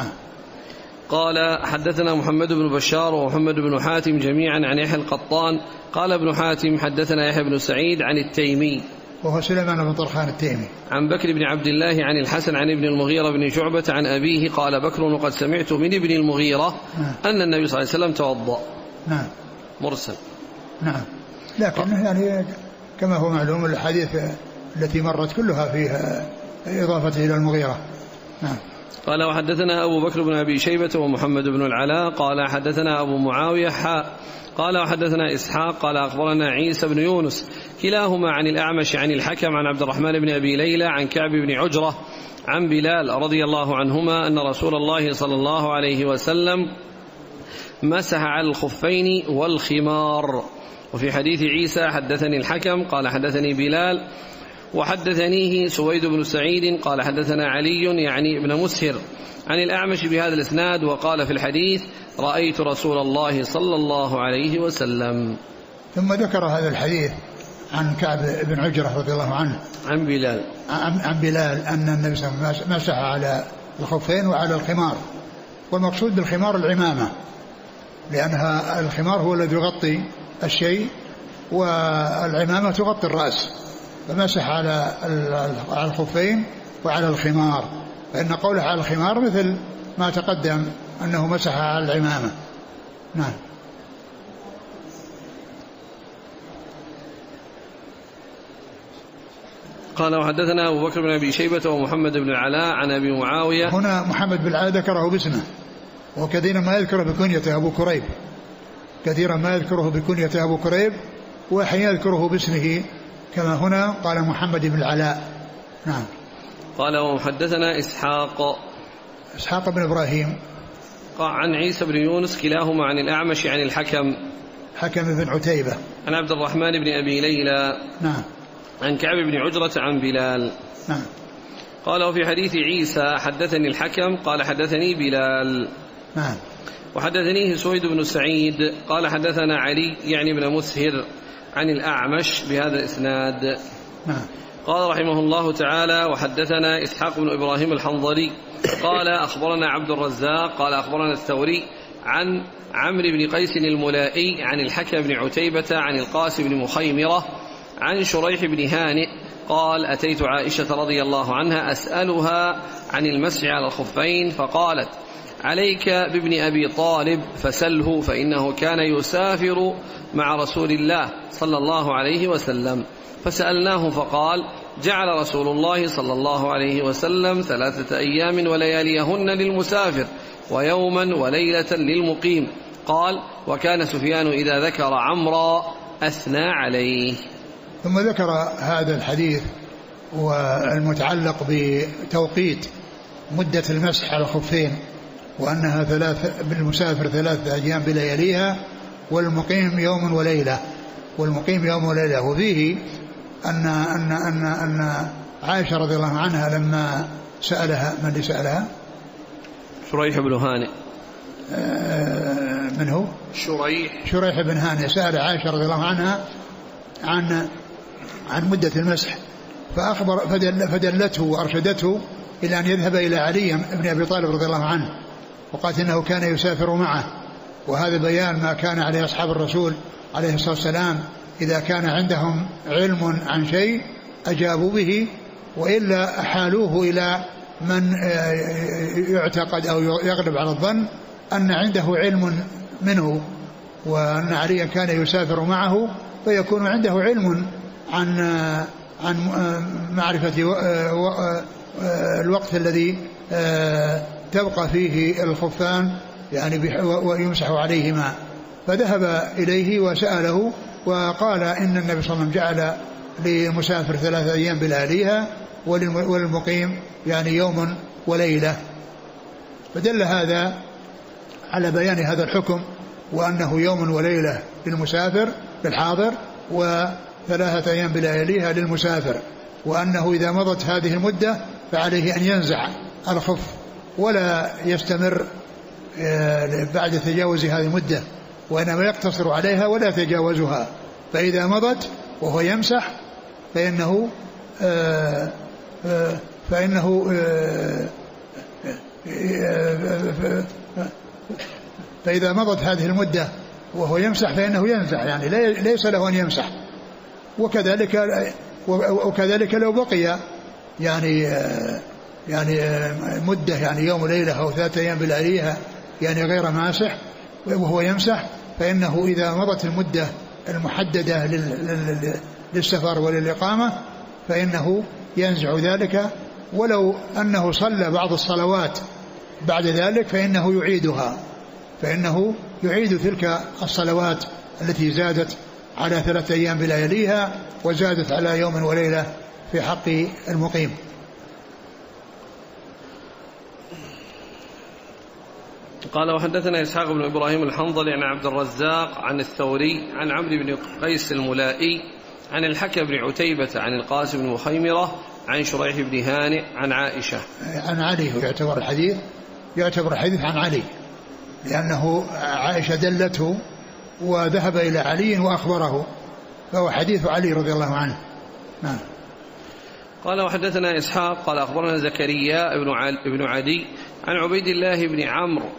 قال حدثنا محمد بن بشار ومحمد بن حاتم جميعا عن يحيى القطان قال ابن حاتم حدثنا يحيى بن سعيد عن التيمي وهو سليمان بن طرخان التيمي عن بكر بن عبد الله عن الحسن عن ابن المغيرة بن شعبة عن أبيه قال بكر وقد سمعت من ابن المغيرة أن النبي صلى الله عليه وسلم توضأ. نعم. مرسل. نعم. لكن يعني كما هو معلوم الحديث التي مرت كلها فيها إضافته إلى المغيرة. نعم. قال وحدثنا أبو بكر بن أبي شيبة ومحمد بن العلاء قال حدثنا أبو معاوية قال وحدثنا إسحاق قال أخبرنا عيسى بن يونس كلاهما عن الأعمش عن الحكم عن عبد الرحمن بن أبي ليلى عن كعب بن عجرة عن بلال رضي الله عنهما أن رسول الله صلى الله عليه وسلم مسح على الخفين والخمار. وفي حديث عيسى حدثني الحكم قال حدثني بلال وحدثنيه سويد بن سعيد قال حدثنا علي يعني ابن مسهر عن الأعمش بهذا الإسناد وقال في الحديث رأيت رسول الله صلى الله عليه وسلم. ثم ذكر هذا الحديث عن كعب بن عجرة رضي الله عنه عن بلال أن النبي صلى الله عليه وسلم مسح على الخفين وعلى الخمار. والمقصود بالخمار العمامة، لأنها الخمار هو الذي يغطي الشيء والعمامة تغطي الرأس، فمسح على الخفين وعلى الخمار، فإن قوله على الخمار مثل ما تقدم أنه مسح على العمامة. نعم. قال وحدثنا أبو بكر بن أبي شيبة ومحمد بن العلاء عن أبي معاوية. هنا محمد بن العلاء ذكره باسمه، وكثيرا ما يذكره بكنيته أبو كريب، كثيرا ما يذكره بكنيته أبو كريب، وحين يذكره باسمه كما هنا قال محمد بن العلاء. نعم. قال وحدثنا إسحاق بن إبراهيم عن عيسى بن يونس كلاهما عن الأعمش عن حكم بن عتيبة عن عبد الرحمن بن أبي ليلى. نعم. عن كعب بن عجرة عن بلال. نعم. قال وفي حديث عيسى حدثني الحكم قال حدثني بلال. نعم. وحدثنيه سويد بن سعيد قال حدثنا علي يعني بن مسهر عن الأعمش بهذا الإسناد. نعم. قال رحمه الله تعالى وحدثنا إسحاق بن إبراهيم الحنظلي قال أخبرنا عبد الرزاق قال أخبرنا الثوري عن عمرو بن قيس الملائي عن الحكم بن عتيبة عن القاسم بن مخيمرة عن شريح بن هانئ قال أتيت عائشة رضي الله عنها أسألها عن المسح على الخفين فقالت عليك بابن أبي طالب فسله فإنه كان يسافر مع رسول الله صلى الله عليه وسلم. فسألناه فقال جعل رسول الله صلى الله عليه وسلم 3 أيام ولياليهن للمسافر ويوما وليلة للمقيم. قال وكان سفيان إذا ذكر عمرا أثنى عليه. ثم ذكر هذا الحديث والمتعلق بتوقيت مدة المسح على الخفين، وأنها بالمسافر 3 أيام بلياليها والمقيم يوم وليلة، وفيه أن عائشة رضي الله عنها لما سألها، من اللي سألها؟ شريح بن هانئ. من هو؟ شريح بن هانئ سأل عائشة رضي الله عنها عن مدة المسح، فدلته وأرشدته إلى أن يذهب إلى علي بن أبي طالب رضي الله عنه، وقالت إنه كان يسافر معه، وهذا بيان ما كان عليه أصحاب الرسول عليه الصلاة والسلام، إذا كان عندهم علم عن شيء أجابوا به، وإلا أحالوه إلى من يعتقد أو يغلب على الظن أن عنده علم منه، وأن عليا كان يسافر معه فيكون عنده علم عن معرفة الوقت الذي تبقى فيه الخفان يعني ويمسح عليهما. فذهب إليه وسأله وقال إن النبي صلى الله عليه وسلم جعل للمسافر 3 أيام بلياليها وللمقيم يعني يوم وليلة. فدل هذا على بيان هذا الحكم، وأنه يوم وليلة للمسافر للحاضر و3 أيام بلياليها للمسافر، وأنه إذا مضت هذه المدة فعليه أن ينزع الخف ولا يستمر بعد تجاوز هذه المدة، وإنما يقتصر عليها ولا يتجاوزها. فإذا مضت وهو يمسح فإذا مضت هذه المدة وهو يمسح فإنه ينزع، يعني ليس له أن يمسح. وكذلك لو بقي يعني مدة يعني يوم وليلة أو 3 أيام بلياليها يعني غير ماسح وهو يمسح، فإنه إذا مضت المدة المحددة للسفر وللإقامة فإنه ينزع ذلك، ولو أنه صلى بعض الصلوات بعد ذلك فإنه يعيد تلك الصلوات التي زادت على 3 أيام بلياليها وزادت على يوم وليلة في حق المقيم. قال وحدثنا إسحاق بن إبراهيم الحنظلي عن عبد الرزاق عن الثوري عن عمرو بن قيس الملائي عن الحكم بن عتيبة عن القاسم بن مخيمرة عن شريح بن هانئ عن عائشة. عن علي يعتبر الحديث عن علي، لأنه عائشة دلته وذهب إلى علي وأخبره، فهو حديث علي رضي الله عنه. نعم. قال وحدثنا إسحاق قال أخبرنا زكريا بن عدي عن عبيد الله بن عمرو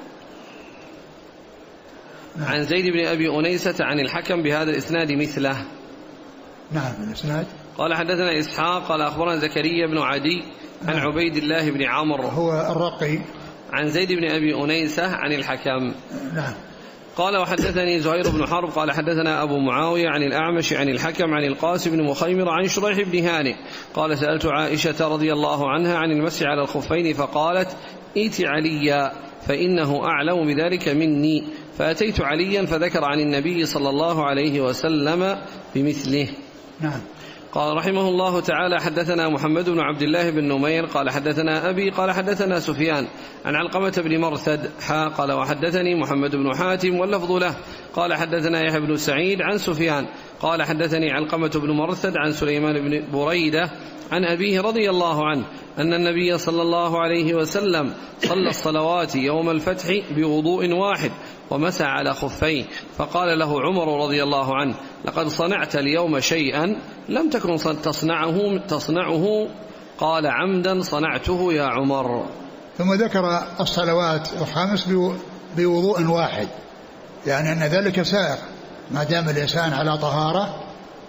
عن زيد بن أبي أنيسة عن الحكم بهذا الإسناد مثله. نعم الإسناد. قال حدثنا إسحاق قال أخبرنا زكريا بن عدي عن عبيد الله بن عمرو هو الرقي عن زيد بن أبي أنيسة عن الحكم. نعم. قال وحدثني زهير بن حرب قال حدثنا أبو معاوية عن الأعمش عن الحكم عن القاسم بن مخيمر عن شريح بن هانئ قال سألت عائشة رضي الله عنها عن المسح على الخفين فقالت ائت عليا فإنه أعلم بذلك مني، فأتيت عليا فذكر عن النبي صلى الله عليه وسلم بمثله. نعم. قال رحمه الله تعالى حدثنا محمد بن عبد الله بن نمير قال حدثنا أبي قال حدثنا سفيان عن علقمة بن مرثد قال وحدثني محمد بن حاتم واللفظ له قال حدثنا يحيى بن سعيد عن سفيان قال حدثني علقمة بن مرثد عن سليمان بن بريدة عن أبيه رضي الله عنه أن النبي صلى الله عليه وسلم صلى الصلوات يوم الفتح بوضوء واحد ومسح على خفيه، فقال له عمر رضي الله عنه لقد صنعت اليوم شيئا لم تكن تصنعه قال عمدا صنعته يا عمر. ثم ذكر الصلوات الخمس بوضوء واحد، يعني أن ذلك سائر ما دام الإنسان على طهارة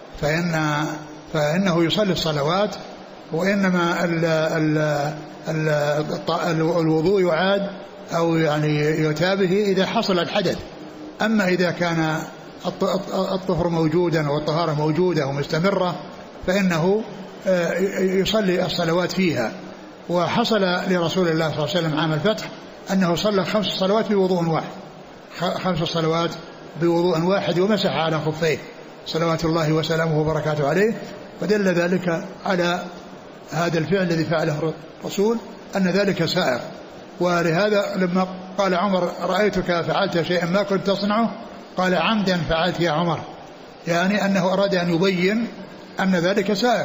فإنه يصلي الصلوات، وإنما الوضوء يعاد أو يعني يتابه إذا حصل الحدث. أما إذا كان الطهر موجودا والطهارة موجودة ومستمرة فإنه يصلي الصلوات فيها. وحصل لرسول الله صلى الله عليه وسلم عام الفتح أنه صلى 5 صلوات بوضوء واحد، 5 صلوات بوضوء واحد ومسح على خفيه صلوات الله وسلامه وبركاته عليه، ودل ذلك على هذا الفعل الذي فعله الرسول أن ذلك سائر. ولهذا لما قال عمر رأيتك فعلت شيئا ما كنت تصنعه قال عمدا فعلت يا عمر، يعني أنه أراد أن يبين أن ذلك سائر،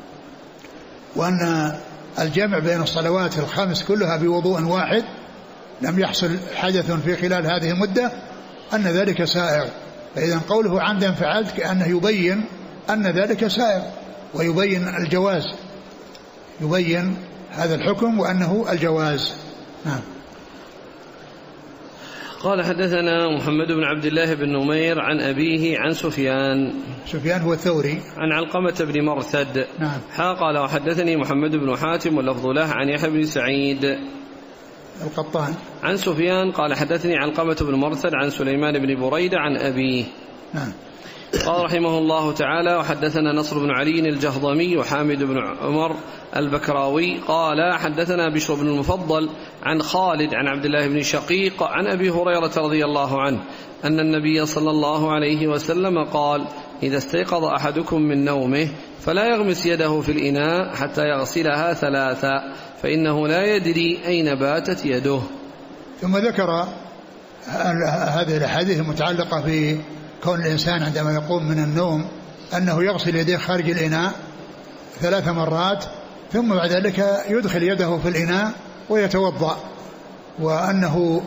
وأن الجمع بين الصلوات الخمس كلها بوضوء واحد لم يحصل حدث في خلال هذه المدة أن ذلك سائر. فإذا قوله عمدا فعلت كأنه يبين أن ذلك سائر ويبين الجواز، يبين هذا الحكم وأنه الجواز. نعم. قال حدثنا محمد بن عبد الله بن نمير عن أبيه عن سفيان هو الثوري عن علقمة بن مرثد. نعم. قال وحدثني محمد بن حاتم واللفظ له عن يحيى بن سعيد القطان عن سفيان قال حدثني علقمة بن مرثد عن سليمان بن بريدة عن أبيه. نعم. قال رحمه الله تعالى وحدثنا نصر بن علي الجهضمي وحامد بن عمر البكراوي قال حدثنا بشر بن المفضل عن خالد عن عبد الله بن شقيق عن أبي هريرة رضي الله عنه أن النبي صلى الله عليه وسلم قال إذا استيقظ أحدكم من نومه فلا يغمس يده في الإناء حتى يغسلها 3 فإنه لا يدري أين باتت يده. ثم ذكر هذه الأحاديث المتعلقة في كون الإنسان عندما يقوم من النوم أنه يغسل يديه خارج الإناء 3 مرات، ثم بعد ذلك يدخل يده في الإناء ويتوضأ، وأنه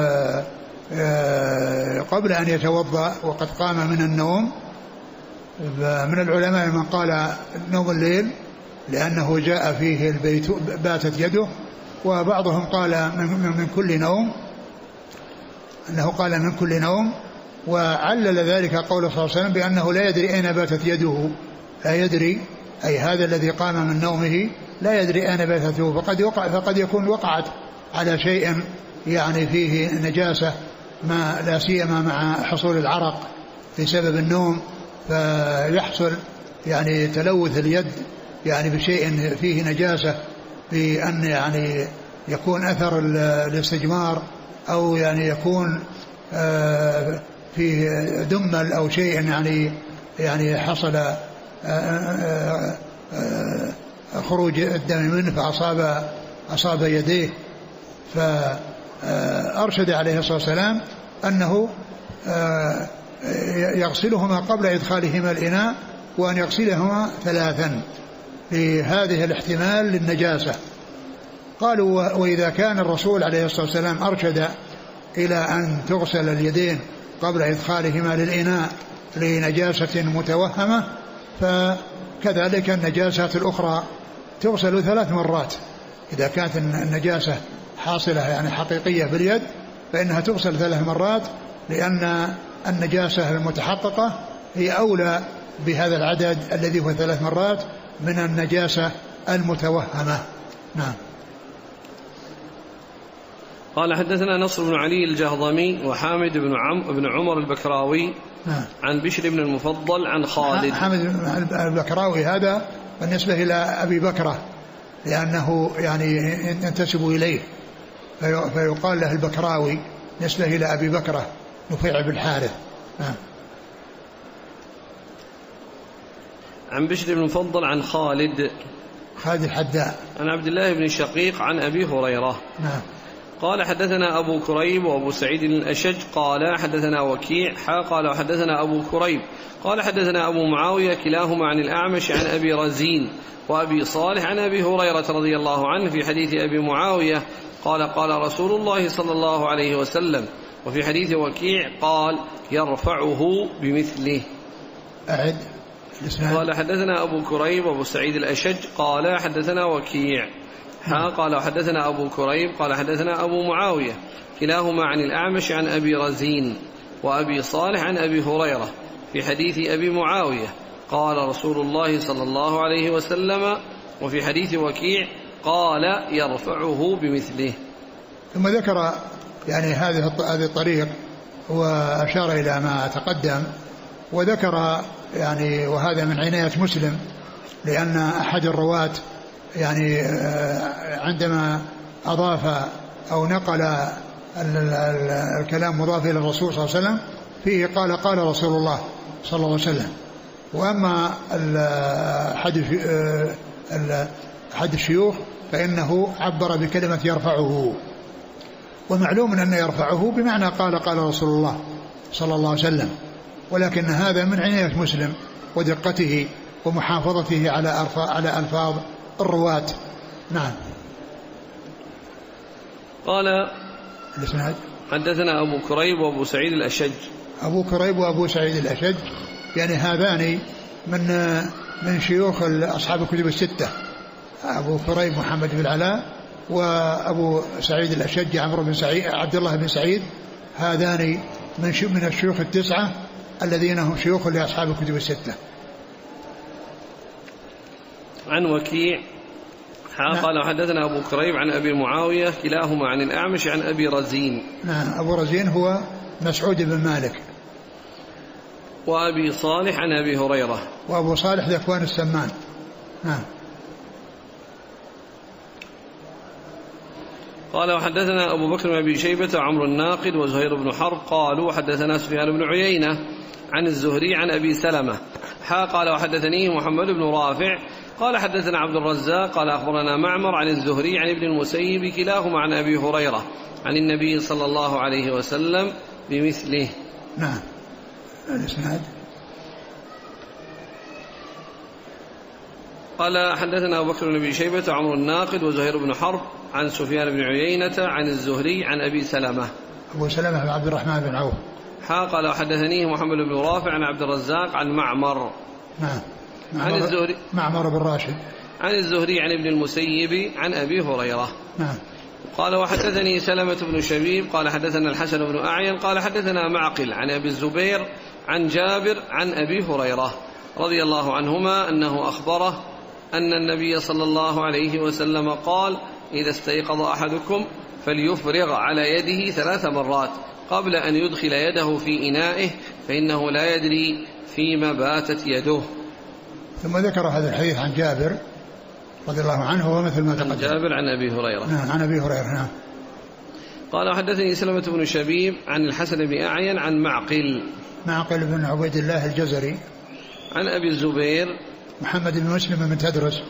قبل أن يتوضأ وقد قام من النوم. من العلماء من قال نوم الليل لأنه جاء فيه البيت باتت يده، وبعضهم قال من كل نوم، أنه قال من كل نوم، وعلل ذلك قول صلى الله عليه وسلم بأنه لا يدري أين باتت يده، لا يدري، أي هذا الذي قام من نومه لا يدري أين باتته، فقد يكون وقعت على شيء يعني فيه نجاسة، ما لا سيما مع حصول العرق بسبب النوم، فيحصل يعني تلوث اليد يعني بشيء فيه نجاسة، بأن يعني يكون أثر الاستجمار أو يعني يكون فيه دمل أو شيء يعني حصل خروج الدم منه فأصاب يديه. فأرشد عليه الصلاة والسلام أنه يغسلهما قبل إدخالهما الإناء، وأن يغسلهما 3 لهذه الاحتمال للنجاسة. قالوا وإذا كان الرسول عليه الصلاة والسلام أرشد إلى أن تغسل اليدين قبل إدخالهما للإناء لنجاسة متوهمة، فكذلك النجاسات الأخرى تغسل 3 مرات. إذا كانت النجاسة حاصلة يعني حقيقية باليد فإنها تغسل 3 مرات، لأن النجاسة المتحققة هي أولى بهذا العدد الذي هو 3 مرات من النجاسة المتوهمة. نعم. قال حدثنا نصر بن علي الجهضمي وحامد بن عمر البكراوي عن بشر بن المفضل عن خالد. حامد البكراوي هذا بالنسبة إلى أبي بكرة لأنه يعني ينتسب إليه فيقال له البكراوي نسبة إلى أبي بكرة نفيع بالحارث. عن بشر بن المفضل عن خالد الحداء عن عبد الله بن شقيق عن أبي هريرة. نعم. قال حدثنا أبو كريب وأبو سعيد الأشج قال حدثنا وكيع قال وحدثنا أبو كريب قال حدثنا أبو معاوية كلاهما عن الأعمش عن أبي رزين وأبي صالح عن أبي هريرة رضي الله عنه في حديث أبي معاوية قال قال رسول الله صلى الله عليه وسلم، وفي حديث وكيع قال يرفعه بمثله. أعد. قال حدثنا أبو كريب وأبو سعيد الأشج قال حدثنا وكيع قال وحدثنا أبو كريب قال حدثنا أبو معاوية كلاهما عن الأعمش عن أبي رزين وأبي صالح عن أبي هريرة في حديث أبي معاوية قال رسول الله صلى الله عليه وسلم، وفي حديث وكيع قال يرفعه بمثله. ثم ذكر يعني هذه الطريق وأشار إلى ما تقدم، وذكر يعني وهذا من عناية مسلم لأن أحد الرواة يعني عندما أضاف أو نقل الكلام مضاف إلى الرسول صلى الله عليه وسلم فيه قال رسول الله صلى الله عليه وسلم. وأما أحد الشيوخ فإنه عبر بكلمة يرفعه، ومعلوم أن يرفعه بمعنى قال رسول الله صلى الله عليه وسلم، ولكن هذا من عناية مسلم ودقته ومحافظته على ألفاظ الرواة. نعم. قال الإسناد حدثنا أبو كريب وأبو سعيد الأشج. أبو كريب وأبو سعيد الأشج يعني هذان من شيوخ أصحاب الكتب الستة، أبو كريب محمد بن العلاء وأبو سعيد الأشج عمرو بن سعيد عبد الله بن سعيد، هذان من الشيوخ التسعة الذين هم شيوخ لأصحاب الكتب الستة. عن وكيع قال حدثنا أبو كريب عن أبي معاوية كلاهما عن الأعمش عن أبي رزين. نعم. أبو رزين هو مسعود بن مالك. وأبي صالح عن أبي هريرة. وأبو صالح ذكوان السمان. نعم. قال وحدثنا أبو بكر بن أبي شيبة وعمر الناقد وزهير بن حرب قالوا حدثنا سفيان بن عيينة عن الزهري عن أبي سلمة قال وحدثنيه محمد بن رافع قال حدثنا عبد الرزاق قال أخبرنا معمر عن الزهري عن ابن المسيب كلاهما عن أبي هريرة عن النبي صلى الله عليه وسلم بمثله. نعم. الإسناد. قال حدثنا أبو بكر بن أبي شيبة وعمر الناقد وزهير بن حرب عن سفيان بن عيينة عن الزهري عن أبي سلمة. أبو سلمة بن عبد الرحمن بن عوف. قال وحدثنيه محمد بن رافع عن عبد الرزاق عن معمر. نعم. عن الزهري معمر بن راشد عن الزهري عن ابن المسيب عن أبي هريرة. نعم. قال وحدثني سلمة بن شبيب قال حدثنا الحسن بن أعين قال حدثنا معقل عن أبي الزبير عن جابر عن أبي هريرة رضي الله عنهما أنه أخبره أن النبي صلى الله عليه وسلم قال إذا استيقظ أحدكم فليفرغ على يده 3 مرات قبل أن يدخل يده في إنائه فإنه لا يدري فيما باتت يده. ثم ذكر هذا الحديث عن جابر رضي الله عنه ومثل ما تقدم. عن جابر عن أبي هريرة. نعم. عن أبي هريرة. نعم. قال حدثني سلمة بن شبيب عن الحسن بن أعين عن معقل بن عبيد الله الجزري عن أبي الزبير محمد بن مسلم بن تدرس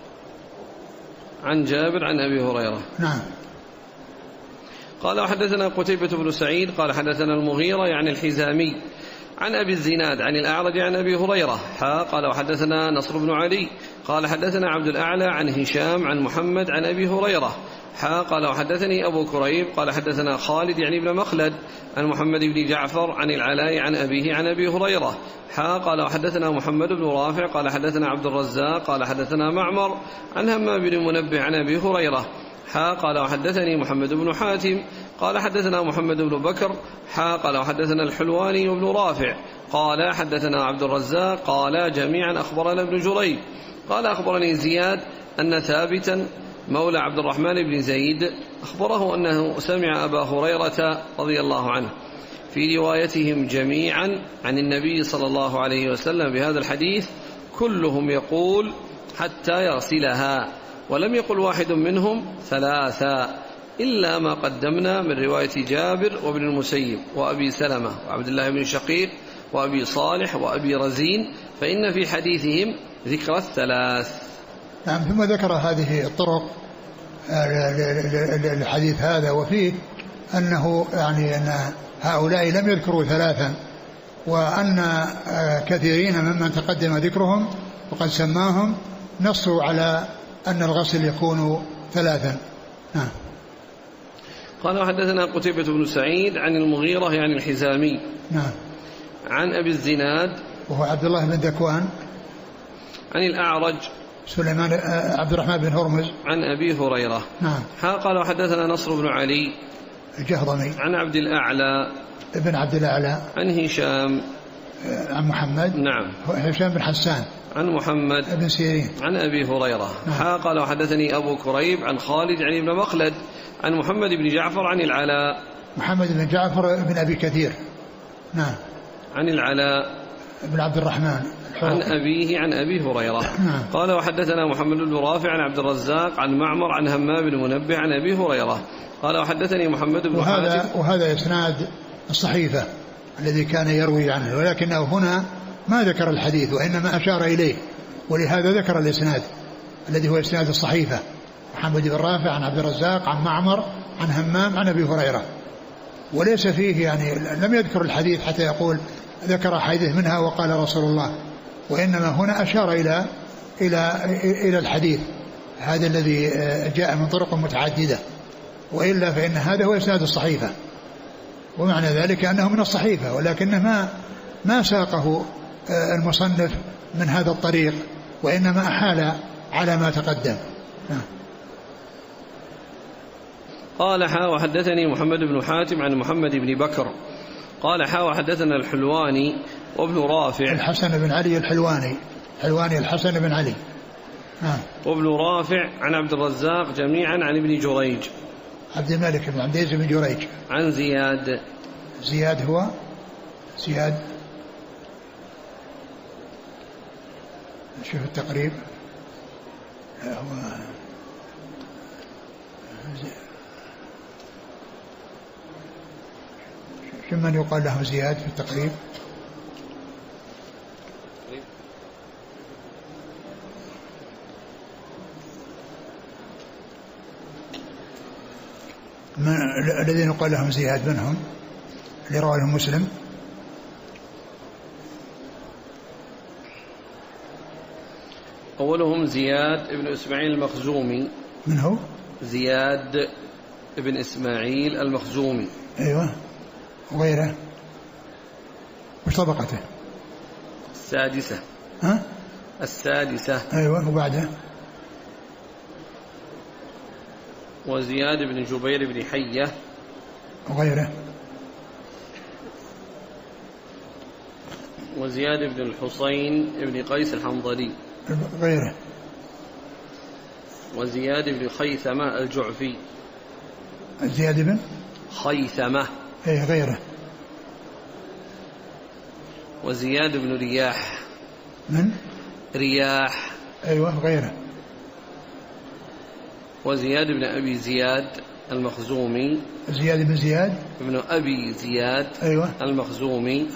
عن جابر عن أبي هريرة. نعم. قال وحدثنا قتيبة بن سعيد قال حدثنا المغيرة يعني الحزامي عن أبي الزناد عن الأعرج عن أبي هريرة قال وحدثنا نصر بن علي قال حدثنا عبد الأعلى عن هشام عن محمد عن أبي هريرة قال وحدثني أبو كريب قال حدثنا خالد يعني ابن مخلد عن محمد بن جعفر عن العلاء عن أبيه عن أبي هريرة قال وحدثنا محمد بن رافع قال حدثنا عبد الرزاق قال حدثنا معمر عن همام بن منبه عن أبي هريرة قال وحدثني محمد بن حاتم قال حدثنا محمد بن بكر قال وحدثنا الحلواني بن رافع قال حدثنا عبد الرزاق قال جميعا أخبرنا ابن جريج قال أخبرني زياد أن ثابتا مولى عبد الرحمن بن زيد أخبره أنه سمع أبا هريرة رضي الله عنه في روايتهم جميعا عن النبي صلى الله عليه وسلم بهذا الحديث كلهم يقول حتى يغسلها، ولم يقل واحد منهم ثلاثا إلا ما قدمنا من رواية جابر وابن المسيب وأبي سلمة وعبد الله بن شقيق وأبي صالح وأبي رزين، فإن في حديثهم ذكر الثلاث. نعم. ثم ذكر هذه الطرق الحديث هذا، وفيه أنه يعني أن هؤلاء لم يذكروا ثلاثا، وأن كثيرين ممن تقدم ذكرهم وقد سماهم نصوا على أن الغسل يكون ثلاثا. نعم. قال وحدثنا قتيبة بن سعيد عن المغيرة يعني الحزامي. نعم. عن أبي الزناد وهو عبد الله بن ذكوان. عن الأعرج سليمان عبد الرحمن بن هرمز. عن أبي هريرة. نعم. قال وحدثنا نصر بن علي الجهضمي. عن عبد الأعلى ابن عبد الأعلى. عن هشام عن محمد. نعم. هشام بن حسان. عن محمد ابن سيرين. عن أبي هريرة. نعم. قال وحدثني أبو كريب عن خالد عن ابن مخلد عن محمد بن جعفر عن العلاء. محمد بن جعفر بن أبي كثير. نعم. عن العلاء بن عبد الرحمن عن أبيه عن أبي هريرة. نعم. قال وحدثنا محمد بن رافع عن عبد الرزاق عن معمر عن همام بن منبه عن أبي هريرة قال وحدثني محمد بن حاتم. وهذا إسناد الصحيفة الذي كان يروي عنه، ولكنه هنا ما ذكر الحديث وإنما أشار إليه، ولهذا ذكر الإسناد الذي هو إسناد الصحيفة، محمد بن رافع عن عبد الرزاق عن معمر عن همام عن أبي هريرة، وليس فيه يعني لم يذكر الحديث حتى يقول ذكر حديث منها وقال رسول الله، وإنما هنا أشار إلى الحديث هذا الذي جاء من طرق متعددة، وإلا فإن هذا هو إسناد الصحيفة، ومعنى ذلك أنه من الصحيفة، ولكنه ما ساقه المصنف من هذا الطريق، وإنما أحال على ما تقدم. قال وحدثني محمد بن حاتم عن محمد بن بكر قال وحدثنا الحلواني وابن رافع. الحسن بن علي الحلواني الحسن بن علي. وابن رافع عن عبد الرزاق جميعا عن ابن جريج عبد الملك بن عبد العزيز بن جريج. عن زياد هو زياد، نشوف التقريب، هو من يقال له زياد في التقريب؟ الذين يقال لهم زياد منهم اللي رواه مسلم؟ أولهم زياد ابن إسماعيل المخزومي. من هو؟ زياد ابن إسماعيل المخزومي. أيوة. وغيره وش طبقته؟ السادسة. السادسة. أيوة. وبعده؟ وزياد بن جبير بن حية. وغيره؟ وزياد بن الحسين بن قيس الحنظلي. غيره؟ وزياد بن خيثمة الجعفي. زياد بن خيثمة. ايه. غيره؟ وزياد بن رياح. من؟ رياح. ايوه. غيره؟ وزياد بن أبي زياد المخزومي. زياد بن زياد ابن أبي زياد. أيوة. المخزومي.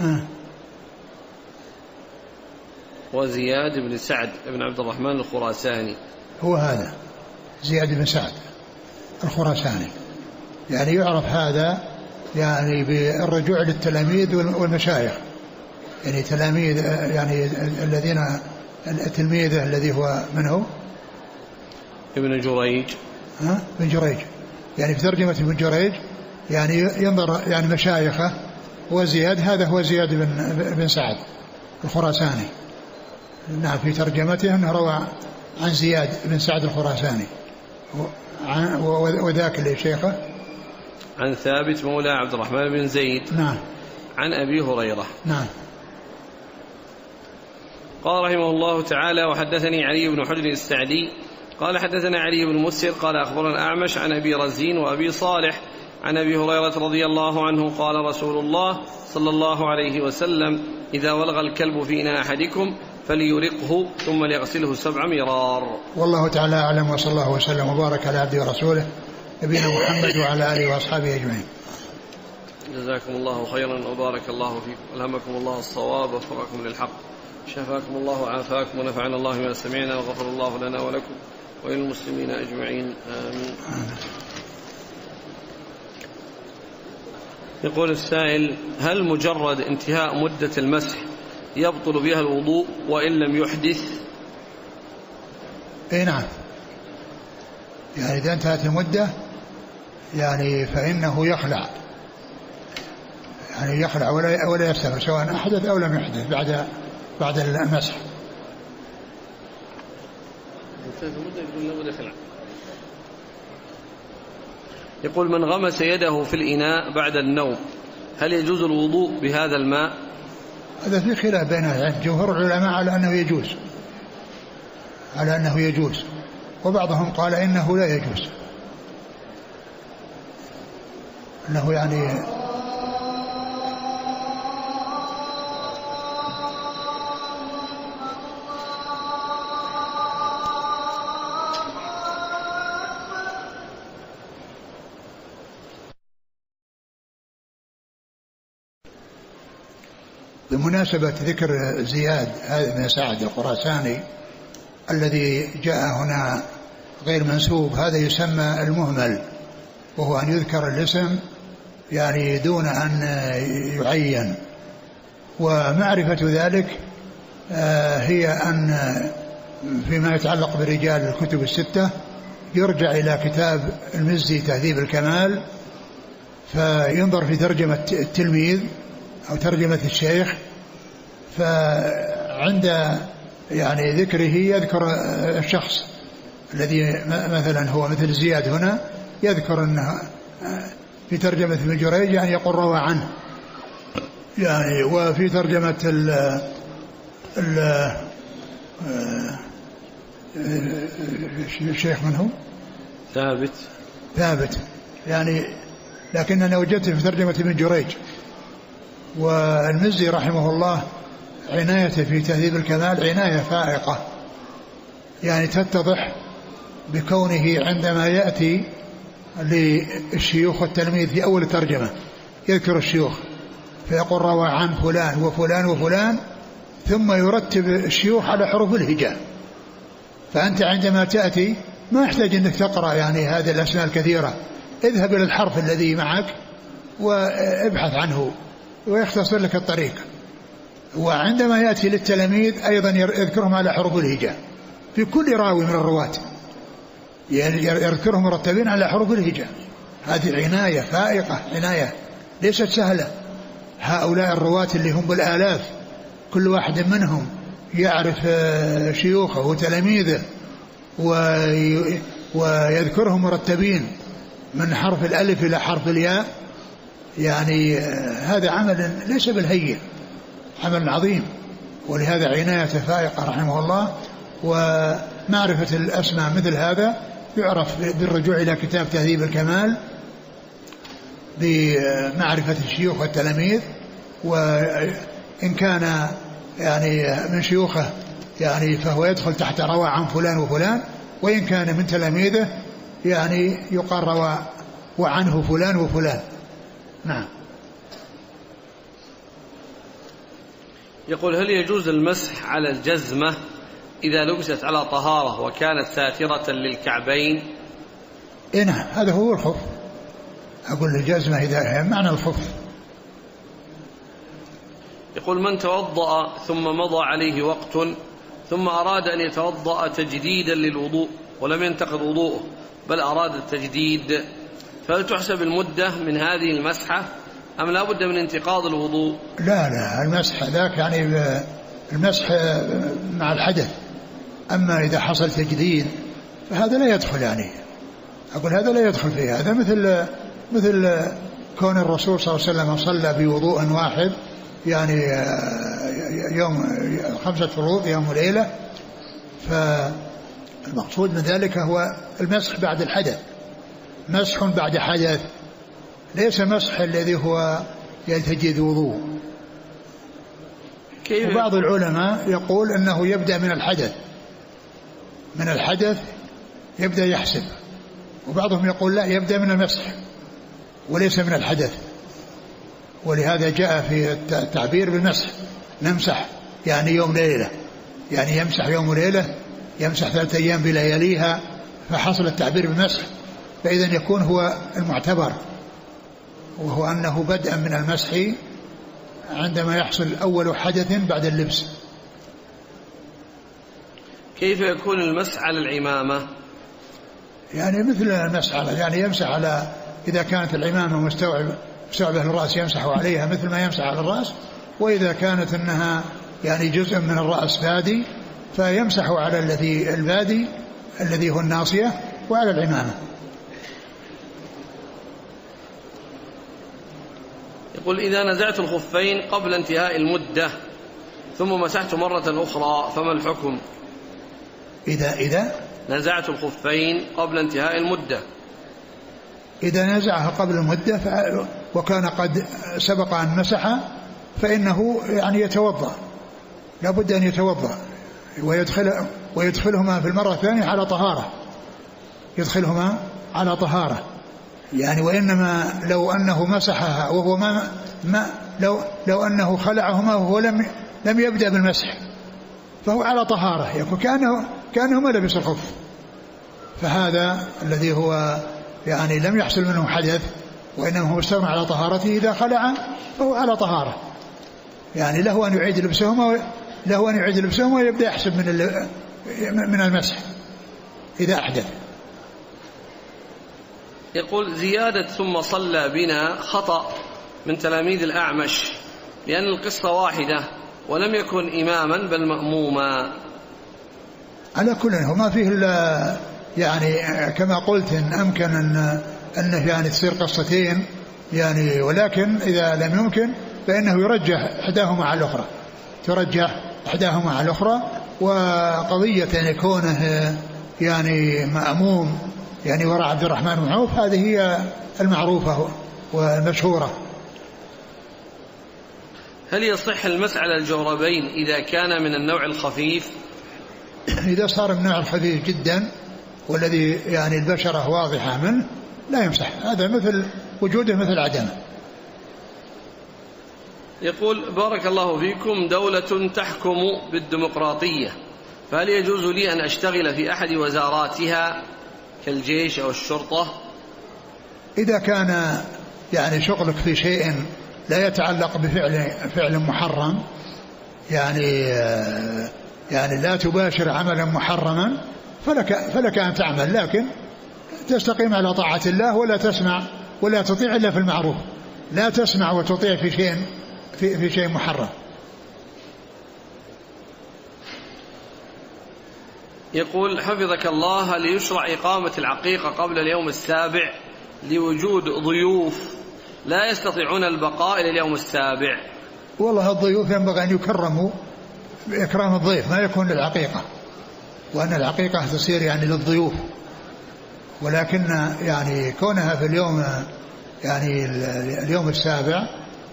وزياد بن سعد بن عبد الرحمن الخراساني. هو هذا زياد بن سعد الخراساني، يعني يعرف هذا يعني بالرجوع للتلاميذ والمشايخ، يعني تلاميذ يعني الذين التلميذ الذي هو من هو؟ ابن جريج. ابن جريج، يعني في ترجمة ابن جريج يعني ينظر يعني مشايخه. وزياد هذا هو زياد بن سعد الخراساني. نعم في ترجمته أنه روى عن زياد بن سعد الخراساني. وذاك اللي شيخه عن ثابت مولى عبد الرحمن بن زيد. نعم. عن أبي هريرة. نعم. قال رحمه الله تعالى: وحدثني علي بن حجر السعدي قال حدثنا علي بن مسهر قال أخبرنا أعمش عن أبي رزين وأبي صالح عن أبي هريرة رضي الله عنه قال رسول الله صلى الله عليه وسلم: إذا ولغ الكلب في إناء أحدكم فليرقه ثم ليغسله 7 مرار. والله تعالى أعلم، وصلى الله وسلم وبارك على عبده ورسوله نبينا محمد وعلى آله وأصحابه أجمعين. جزاكم الله خيرا وبارك الله فيكم، ألهمكم الله الصواب ووفقكم للحق، شفاكم الله وعافاكم، ونفعنا الله ما سمعنا، وغفر الله لنا ولكم وللمسلمين أجمعين، آمين. يقول السائل: هل مجرد انتهاء مدة المسح يبطل بها الوضوء وإن لم يحدث؟ اي نعم، يعني إذا انتهت المدة يعني فإنه يخلع، يعني يخلع ولا يستمر سواء أحدث أو لم يحدث بعد المسح. يقول: من غمس يده في الإناء بعد النوم هل يجوز الوضوء بهذا الماء؟ هذا في خلاف بين جمهور العلماء على أنه يجوز، وبعضهم قال إنه لا يجوز، أنه يعني بمناسبة ذكر زياد هذا بن سعد الخراساني الذي جاء هنا غير منسوب، هذا يسمى المهمل، وهو أن يذكر الاسم يعني دون أن يعين. ومعرفة ذلك هي أن فيما يتعلق برجال الكتب الستة يرجع إلى كتاب المزي تهذيب الكمال، فينظر في ترجمة التلميذ أو ترجمة الشيخ، فعند يعني ذكره يذكر الشخص الذي مثلا هو مثل زياد هنا، يذكر أنه في ترجمة ابن جريج يعني يقول روى عنه يعني، وفي ترجمة الشيخ من هو؟ ثابت يعني، لكننا وجدته في ترجمة ابن جريج. والمزي رحمه الله عنايته في تهذيب الكمال عناية فائقة، يعني تتضح بكونه عندما يأتي للشيوخ والتلميذ في أول الترجمة يذكر الشيوخ فيقول روى عن فلان وفلان وفلان، ثم يرتب الشيوخ على حروف الهجاء. فأنت عندما تأتي ما يحتاج أنك تقرأ يعني هذه الأسماء الكثيرة، اذهب إلى الحرف الذي معك وابحث عنه ويختصر لك الطريق. وعندما يأتي للتلاميذ أيضا يذكرهم على حروف الهجاء في كل راوي من الرواة، يعني يذكرهم مرتبين على حروف الهجاء. هذه عناية فائقة، عناية ليست سهلة. هؤلاء الرواة اللي هم بالآلاف كل واحد منهم يعرف شيوخه وتلاميذه ويذكرهم مرتبين من حرف الألف إلى حرف الياء، يعني هذا عمل ليس بالهين، عمل عظيم. ولهذا عناية فائقة رحمه الله. ومعرفة الأسماء مثل هذا يعرف بالرجوع إلى كتاب تهذيب الكمال بمعرفة الشيوخ والتلاميذ، وإن كان يعني من شيوخه يعني فهو يدخل تحت روى عن فلان وفلان، وإن كان من تلاميذه يعني يقال روى وعنه فلان وفلان. نعم. يقول: هل يجوز المسح على الجزمة إذا لبست على طهارة وكانت ساترة للكعبين؟ نعم، هذا هو الخف. أقول الجزمة إذا معنى الخف. يقول: من توضأ ثم مضى عليه وقت ثم أراد أن يتوضأ تجديدا للوضوء ولم ينتقض وضوءه بل أراد التجديد، فهل تحسب المدة من هذه المسحة أم لا بد من انتقاض الوضوء؟ لا المسح ذاك يعني المسح مع الحدث. أما إذا حصل تجديد فهذا لا يدخل، يعني أقول هذا لا يدخل فيه. هذا مثل كون الرسول صلى الله عليه وسلم صلى بوضوء واحد، يعني يوم 5 فروض يوم وليلة، فالمقصود من ذلك هو المسح بعد الحدث، مسح بعد حدث، ليس مسح الذي هو يلتجد وضوء. وبعض العلماء يقول أنه يبدأ من الحدث يبدأ يحسب، وبعضهم يقول لا، يبدأ من المسح وليس من الحدث. ولهذا جاء في التعبير بالمسح، نمسح يعني يوم ليلة، يعني يمسح يوم وليلة، يمسح 3 أيام بلياليها، فحصل التعبير بالمسح. فإذا يكون هو المعتبر، وهو أنه بدءا من المسح عندما يحصل أول حدث بعد اللبس. كيف يكون المسح على العمامة؟ يعني مثل المسح على، يعني يمسح على، إذا كانت العمامة مستوعبة الرأس يمسح عليها مثل ما يمسح على الرأس، وإذا كانت أنها يعني جزء من الرأس بادي فيمسح على البادي الذي هو الناصية وعلى العمامة. يقول إذا نزعت الخفين قبل انتهاء المدة ثم مسحت مرة أخرى فما الحكم؟ إذا نزعت الخفين قبل انتهاء المدة، إذا نزعها قبل المدة وكان قد سبق أن مسح فإنه يعني يتوضأ، لا بد أن يتوضأ ويدخلهما في المرة الثانية على طهارة، يدخلهما على طهارة يعني. وإنما لو أنه مسحها وهو لو أنه خلعهما وهو لم يبدأ بالمسح فهو على طهارة، يكون كأنه ما لبس الخف، فهذا الذي هو يعني لم يحصل منه حدث وإنما هو استغنى على طهارته. إذا خلع فهو على طهارة، يعني له أن يعيد لبسهما ويبدأ يحسب من المسح إذا أحدث. يقول زيادة ثم صلى بنا خطأ من تلاميذ الأعمش لأن القصة واحدة ولم يكن إماما بل مأموما. على كل هو ما فيه إلا يعني كما قلت إن أمكن أنه يعني تصير قصتين يعني، ولكن إذا لم يمكن فإنه يرجح إحداهما على الأخرى، وقضية أن يكونه يعني مأموم يعني وراء عبد الرحمن بن عوف هذه هي المعروفة والمشهورة. هل يصح المسح على الجوربين إذا كان من النوع الخفيف؟ إذا صار من النوع الخفيف جدا والذي يعني البشرة واضحة منه لا يمسح، هذا مثل وجوده مثل عدمه. يقول بارك الله فيكم، دولة تحكم بالديمقراطية، فهل يجوز لي أن أشتغل في أحد وزاراتها كالجيش أو الشرطة؟ إذا كان يعني شغلك في شيء لا يتعلق بفعل محرم، يعني لا تباشر عملا محرما، فلك أن تعمل، لكن تستقيم على طاعة الله ولا تسمع ولا تطيع إلا في المعروف، لا تسمع وتطيع في شيء محرم. يقول حفظك الله، هل يشرع إقامة العقيقة قبل اليوم السابع لوجود ضيوف لا يستطيعون البقاء إلى اليوم السابع؟ والله الضيوف ينبغي أن يكرموا بإكرام الضيف، ما يكون للعقيقة، وأن العقيقة تصير يعني للضيوف، ولكن يعني كونها في اليوم يعني اليوم السابع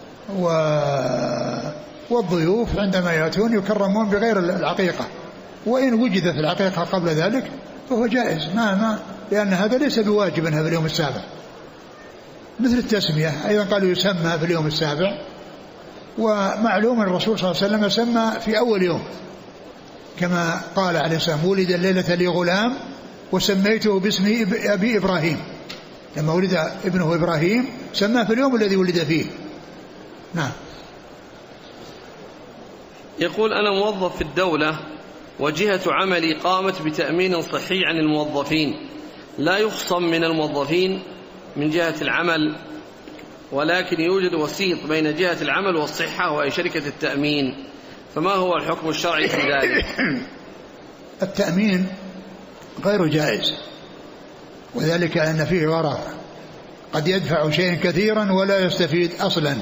والضيوف عندما يأتون يكرمون بغير العقيقة، وإن وجدت العقيقة قبل ذلك فهو جائز، لأن هذا ليس بواجب أنها في اليوم السابع. مثل التسمية أيضا قالوا يسمى في اليوم السابع، ومعلوم الرسول صلى الله عليه وسلم سمى في أول يوم كما قال عليه السلام: ولد الليلة لي غلام وسميته باسم أبي إبراهيم. لما ولد ابنه إبراهيم سماه في اليوم الذي ولد فيه. نعم. يقول أنا موظف في الدولة وجهة عملي قامت بتأمين صحي عن الموظفين، لا يخصم من الموظفين من جهة العمل، ولكن يوجد وسيط بين جهة العمل والصحة وهي شركة التأمين، فما هو الحكم الشرعي في ذلك؟ التأمين غير جائز، وذلك أن فيه غرر، قد يدفع شيئا كثيرا ولا يستفيد أصلا،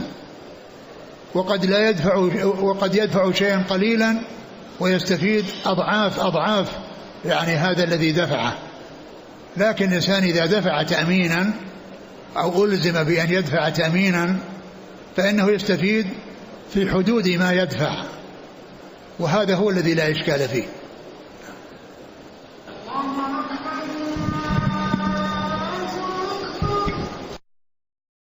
وقد يدفع شيئا قليلا ويستفيد أضعاف يعني هذا الذي دفعه. لكن الإنسان إذا دفع تأمينا أو ألزم بأن يدفع تأمينا فإنه يستفيد في حدود ما يدفع، وهذا هو الذي لا إشكال فيه.